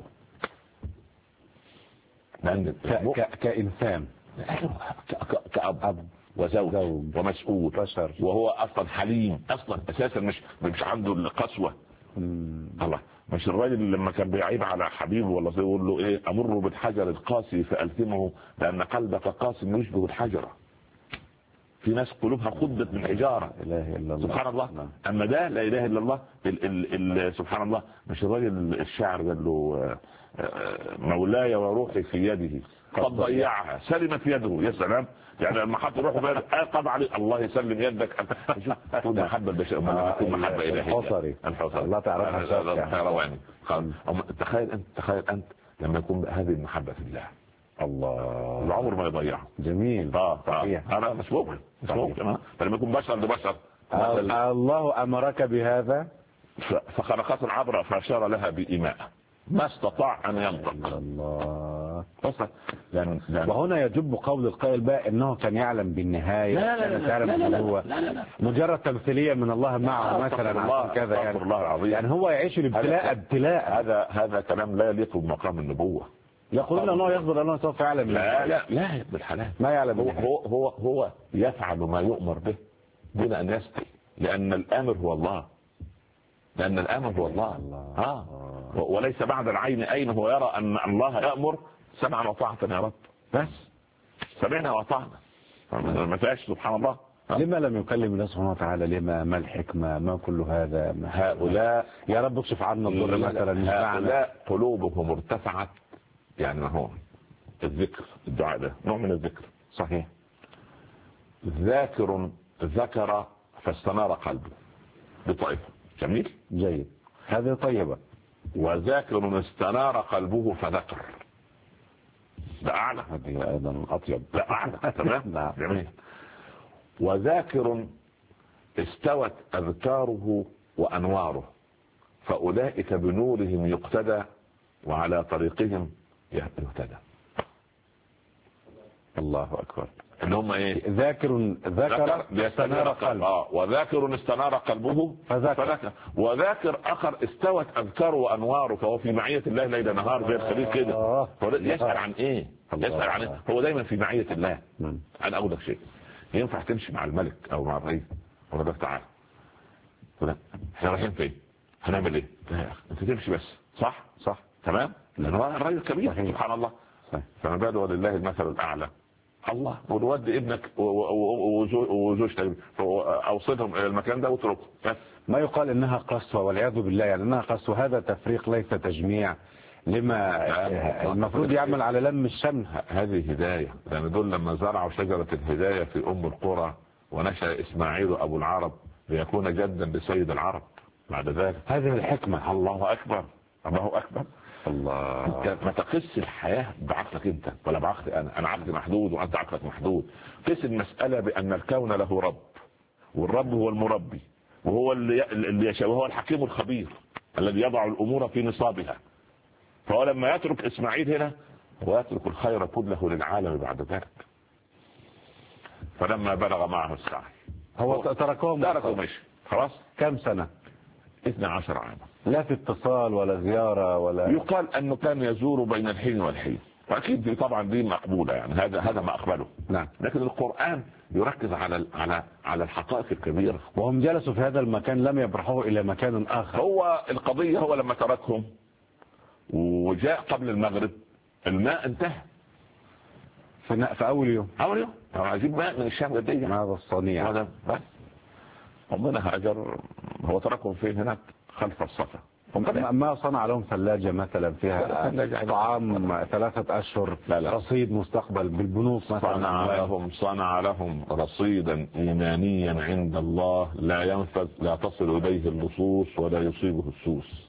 كإنسان كأب وزوج ومسؤول بشر، وهو اصلا حليم اصلا اساسا مش عنده القسوه. الله مش الراجل لما كان بيعيب على حبيبه ولا يقول له ايه امر بالحجر القاسي فالتمه لان قلبك قاسي يشبه الحجره. في ناس قلوبها خضت من حجاره. اله الا الله سبحان الله. اما ده لا اله الا الله. سبحان الله. مش الراجل الشاعر قال له مولاي وروحي في يده قد ضيعها سلمت يده. يا سلام. يعني لما حط روحه بقى قضى عليه الله يسلم يدك. تكون محبه البشر تكون محبه الهيه. الحصري الله تعرفها رواني. تخيل انت لما يكون هذه المحبه في الله العمر ما يضيعه. جميل. صحيح. هذا مش ممكن فلما يكون بشر لبشر. الله امرك بهذا فخنقت العبره فاشار لها بإيماء ما استطاع ان ينطق. الله. لأن وهنا يجب قول القائل بقى انه كان يعلم بالنهايه. لا هو مجرد تمثيليه من الله معه مثلا عشان كذا يعني. الله العظيم. يعني هو يعيش الابتلاء. هذا كلام لا يليق بمقام النبوه. يقولون انه يصبر انه سوف يعلم. لا بالحلال ما يعلم. هو يفعل ما يؤمر به دون ان يسأل لان الامر هو الله. وليس بعد العين أين هو يرى أن الله يأمر سمعا وطاعة يا رب بس سمعنا وطاعنا ما فيهاش. سبحان الله. لما لم يكلم الله سبحانه وتعالى؟ لما ما الحكمة؟ ما كل هذا؟ هؤلاء يا رب اكشف عنا الضر مثلا. هؤلاء قلوبهم ارتفعت. يعني ما هو الذكر الدعاء ده نوع من الذكر. صحيح. ذكر فاستنار قلبه بطائفة. جميل جيد. هذه طيبة. وذاكر استنار قلبه فذكر. ده أعلى. هذه أيضا أطيب. ده أعلى. تمام. جميل. وذاكر استوت أذكاره وأنواره فأولئك بنورهم يقتدى وعلى طريقهم يهتدى. الله أكبر. اللي هم ايه؟ ذاكر استنار قلبه، وذاكر استنار قلبه فذكر، وذاكر اخر استوت اذكاره وانواره فهو في معيه الله ليل نهار زي الخليل كده. يسال عن ايه؟ يسال عن إيه؟ هو دايما في معيه الله. انا اقول لك شيء، ينفع تمشي مع الملك او مع الرئيس ولا تعالى احنا رايحين فين؟ هنعمل ايه؟ لا يا اخي انت تمشي بس. صح تمام، لانه الراجل كبير سبحان الله. فما باله ولله المثل الاعلى. الله ودي ابنك وزوجتك اوصلهم الى المكان ده واتركهم. ما يقال انها قسوه والعياذ بالله، يعني انها قسوه، هذا تفريق ليس تجميع لما المفروض يعمل على لم الشمل. هذه هدايه، لان دول لما زرعوا شجره الهدايه في القرى ونشأ اسماعيل ابو العرب ليكون جدا لسيد العرب بعد ذلك. هذه الحكمه. الله اكبر الله اكبر. الله، انت ما تقيس الحياه بعقلك انت ولا بعقلي انا عقلي محدود وانت عقلك محدود. قيس المساله بان الكون له رب، والرب هو المربي، وهو اللي يشاء، وهو الحكيم الخبير الذي يضع الامور في نصابها. فهو لما يترك اسماعيل هنا ويترك الخير كله للعالم بعد ذلك. فلما بلغ معه السعي هو تركهم مشي خلاص. كم سنه؟ 12 عاما. لا في اتصال ولا زيارة ولا. يقال انه كان يزور بين الحين والحين، واكيد دي طبعا دي مقبولة، يعني هذا ما اقبله. نعم. لكن القرآن يركز على الحقائق الكبيرة. وهم جلسوا في هذا المكان لم يبرحوا الى مكان اخر. هو القضية هو لما تركهم وجاء قبل المغرب الماء انتهى في اول يوم. عايزين ماء من الشام جديا. هذا الصنيع. هذا بس. ربنا هاجر، هو تركهم فين؟ هناك خلف الصفا. ما صنع لهم ثلاجة مثلا فيها طعام 3 أشهر، رصيد مستقبل بالبنوك مثلا؟ صنع لهم رصيدا إيمانيا عند الله لا ينفذ، لا تصل إليه اللصوص ولا يصيبه السوس.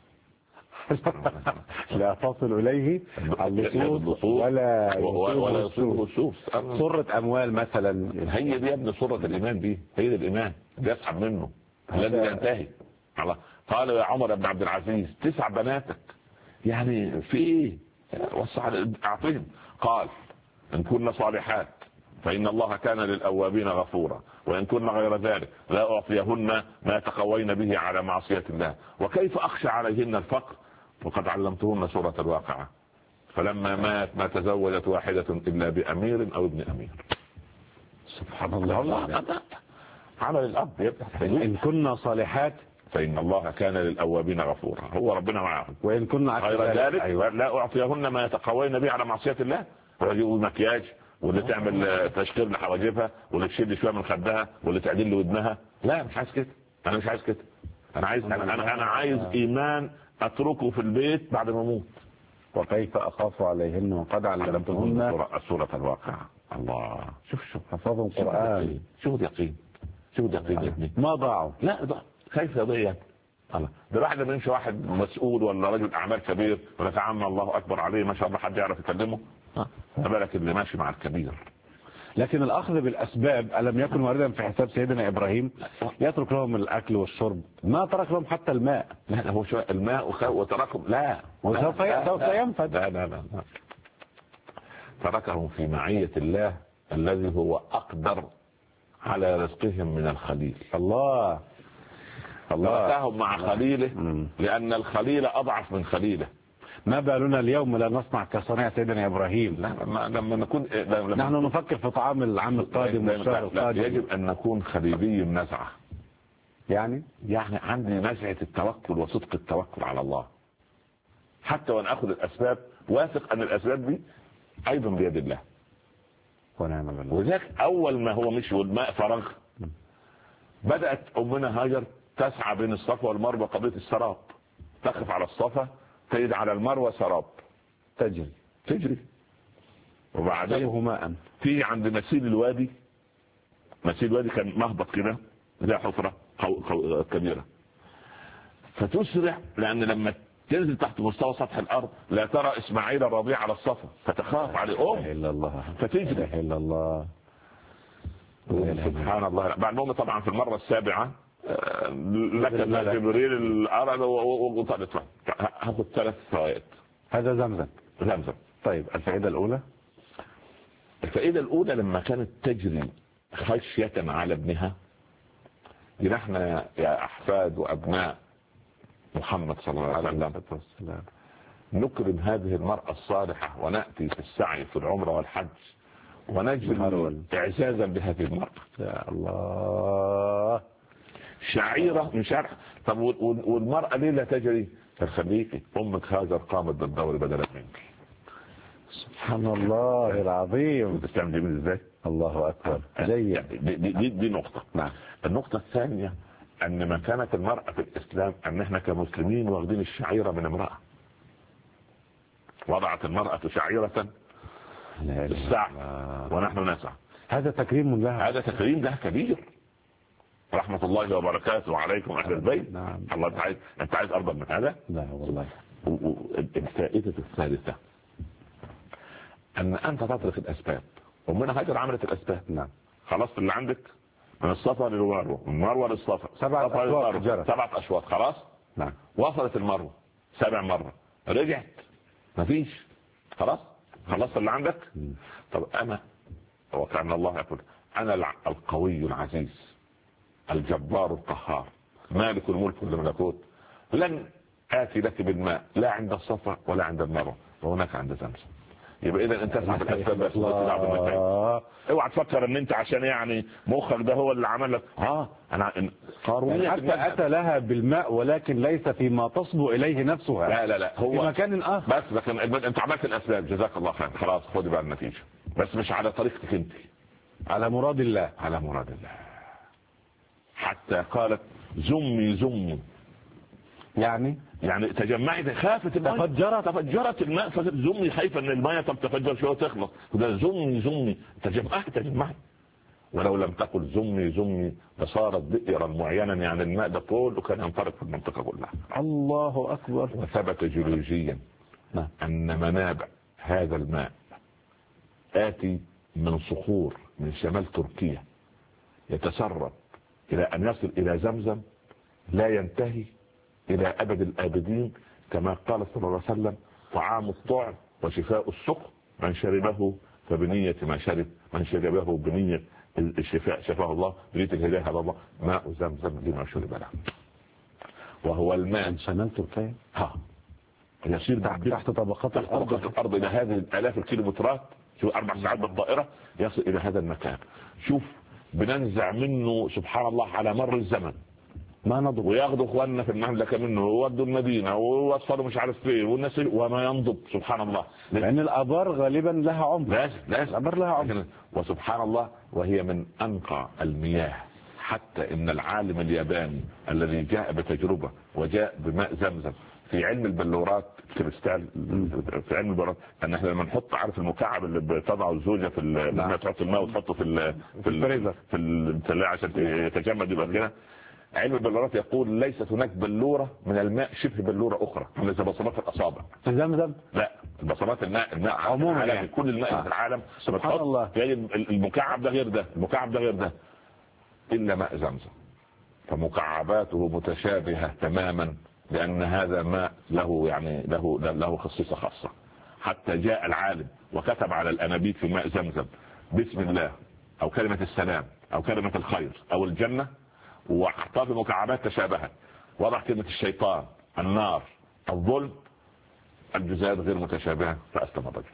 لا تصل إليه اللصوص ولا يصيبه السوس. سرة أموال مثلا، هي دي يا ابن سرة الإيمان، دي هي دي الإيمان بيسحب منه الذي ينتهي. قال يا عمر بن عبد العزيز 9 بناتك، يعني في ايه؟ وسع اعطيهم. قال ان كن صالحات فان الله كان للأوابين غفورا، وان كن غير ذلك لا اعطيهن ما يتقوين به على معصية الله، وكيف اخشى عليهن الفقر وقد علمتهن سورة الواقعة. فلما مات ما تزوجت واحدة الا بامير او ابن امير. سبحان الله. عمل الاب. ان كنا صالحات فإن الله كان للأوابين غفورا. هو ربنا معهم. وإن كنا غير ذلك لا أعطيهن ما يتقوين به على معصية الله. ويجيبوا مكياج، واللي تعمل تشقير لحواجبها، واللي تشيل شوية من خدها، واللي تعدل ودنها. لا مش عايز كده، أنا مش عايز كده. أنا عايز إيمان أتركه في البيت بعد ما أموت. وكيف أخاف عليهن وقد علمتهن سورة الواقعة. الله، شوف حفظهم القرآن. شوف اليقين يا ابني. ما ضاعوا. لا ضاع. كيف يضيع؟ الله، ده واحد بيمشي واحد مسؤول ولا رجل اعمال كبير ونتعامل الله اكبر عليه ما شاء الله حد يعرف يكلمه. ما بالك اللي ماشي مع الكبير. لكن الاخذ بالاسباب الم يكن واردا في حساب سيدنا ابراهيم؟ يترك لهم الاكل والشرب، ما ترك لهم حتى الماء. لا هو شو الماء وتركهم؟ لا وسوف ينفد. لا تركهم في معية الله الذي هو اقدر على رزقهم من الخليل. الله تركهم مع خليله لأن الخليل أضعف من خليله. ما بالنا اليوم لا نصنع كصنيع سيدنا إبراهيم؟ لما نكون نحن نفكر في طعام العام القادم والشهر القادم. يجب أن نكون خليلي النزعة. يعني عندي نزعة التوكل وصدق التوكل على الله، حتى وأن أخذ الأسباب واثق أن الأسباب دي أيضا بيد الله. ونعم بالله. وذلك أول ما هو مشي والماء فرغ بدأت أمنا هاجر تسعى بين الصفا والمروة قضية السراب. تقف على الصفا تجد على المروة سراب تجري وبعدين ماء. تيجي عند مسيل الوادي كان مهبط كده زي حفرة كبيرة، فتسرع لأن لما تنزل تحت مستوى سطح الأرض لا ترى إسماعيل الرضيع على الصفا فتخاف عليه فتجري. سبحان الله. بعد ما طبعا في المرة السابعة لك جبريل الأرض وطلت. هاخد 3 فوائد. هذا زمزم. طيب الفائدة الأولى الفائدة الأولى لما كانت تجري خشية على ابنها، نحن يا أحفاد وأبناء محمد صلى الله عليه وسلم نكرم هذه المرأة الصالحة ونأتي في السعي في العمرة والحج ونجعل إعزازا بهذه المرأة. يا الله، شعيرة من شرح. طب والمرأة ليه لا تجري؟ خليكي أمك هاجر قامت بالدور بدلا منك. سبحان الله العظيم. تستعمل ازاي؟ الله أكبر. دي نقطة. نعم. النقطة الثانية أن مكانة المرأة في الإسلام أن احنا كمسلمين واخدين الشعيرة من امرأة. وضعت المرأة شعيرة السعي ونحن نسعى. هذا تكريم لها، هذا تكريم لها كبير. رحمة الله وبركاته عليكم أهل البيت. نعم. الله أنت عايز أفضل من هذا؟ لا والله. الفائدة الثالثة أن أنت تترك الأسباب. ومنها هاجر عملت الأسباب. نعم. خلاص اللي عندك من الصفا للمروة، من المروة للصفا 7 أشواط. 7 أشواط خلاص. نعم. وصلت المروة 7 مرة، رجعت مفيش، خلاص خلصت اللي عندك. طب أنا وكأن الله يقول أنا القوي العزيز الجبار القهار مالك الملك والملكوت، لن آتي لك بالماء لا عند الصفا ولا عند المروة وهناك عند زمزم. يبقى اذا انت تسمع بالاسباب بس تلعب بالنتائج. اوعى تفكر ان انت عشان يعني مخك ده هو اللي عمل لك. انا قارونية حتى اتى لها بالماء ولكن ليس فيما تصبو اليه نفسها. لا هو في مكان اخر. بس لكن انت عملت الاسباب جزاك الله خير، خلاص خدي بقى النتيجه، بس مش على طريقتك انت، على مراد الله. على مراد الله. حتى قالت زمي يعني تجمعت، خافت الماء تفجرت الماء، زمي خايفه ان الماء تتفجر شويه تخلص، ده زمي تجمعت. ولو لم تقل زمي لصارت بئرا معينا، يعني الماء ده كله كان ينطلق في المنطقه كلها. الله اكبر. وثبت جيولوجيا ان منابع هذا الماء آتي من صخور من شمال تركيا يتسرب الى ان يصل الى زمزم لا ينتهي الى ابد الابدين، كما قال صلى الله عليه وسلم طعام الطعم وشفاء السقم، من شربه فبنية ما شرب، من شربه بنية الشفاء شفاه الله، بنية الهداية هذا الله، ماء زمزم لما شرب له. وهو الماء شمال تركيا يسير تحت طبقات الارض الى هذه الالاف الكيلومترات، شوف 4 ساعات بالطائرة يصل الى هذا المكان. شوف بننزع منه سبحان الله على مر الزمن ما نضب، وياخدوا اخواننا في المملكه منه ويودوا المدينه ويوصلوا مش عارف فين والناس وما ينضب سبحان الله، لان الابار غالبا لها عمر. لازم الابار لها عمر. وسبحان الله وهي من انقى المياه، حتى ان العالم الياباني الذي جاء بتجربه وجاء بماء زمزم في علم البلورات كريستال، في علم البلورات ان احنا لما نحط عارف المكعب اللي بتضعه الزوجه في لما تحط الماء وتحطه في الفريزر في الثلاجه عشان يتجمد يبقى كده، علم البلورات يقول ليست هناك بلورة من الماء شبه بلورة أخرى مثل بصمات الأصابع في زمزم. لا بصمات الماء عموما يعني كل الماء في العالم سبحان الله. المكعب ده غير ده، المكعب ده غير ده، إلا ماء زمزم فمكعباته متشابهة تماما، لأن هذا ماء له يعني له خصيصة خاصة. حتى جاء العالم وكتب على الأنابيب في ماء زمزم بسم الله أو كلمة السلام أو كلمة الخير أو الجنة، واحطها في مكعبات تشابهت، وضع كلمة الشيطان النار الظلم، الجزئيات غير متشابهة فأسلم الرجل.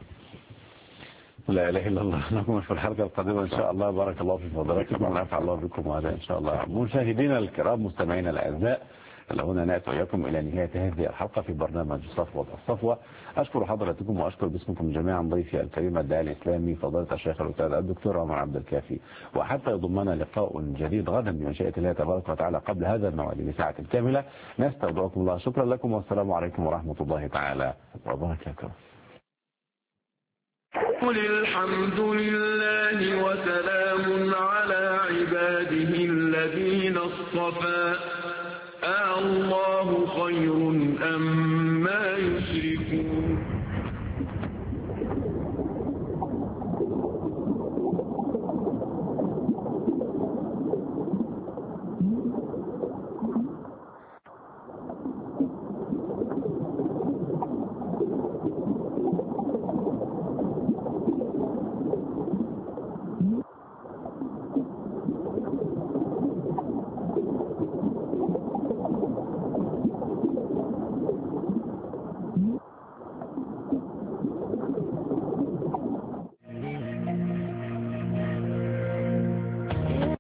لا اله الا الله. نكمل في الحلقة القادمة ان شاء الله. بارك الله في فضلاتكم ونفع الله بكم وهذا ان شاء الله. مشاهدينا الكرام مستمعينا الاعزاء، هنا نأتي وإياكم إلى نهاية هذه الحلقة في برنامج صفوة الصفوة. أشكر حضراتكم وأشكر باسمكم جميعا ضيفي الكريم الداعي الإسلامي فضيلة الشيخ الأستاذ الدكتور عمر عبد الكافي، وحتى يضمنا لقاء جديد غدا بمشيئة الله تبارك وتعالى قبل هذا الموعد بساعة كاملة. نستودعكم الله. شكرا لكم والسلام عليكم ورحمة الله تعالى وبركاته. قل الحمد لله وسلام على عباده الذين اصطفى.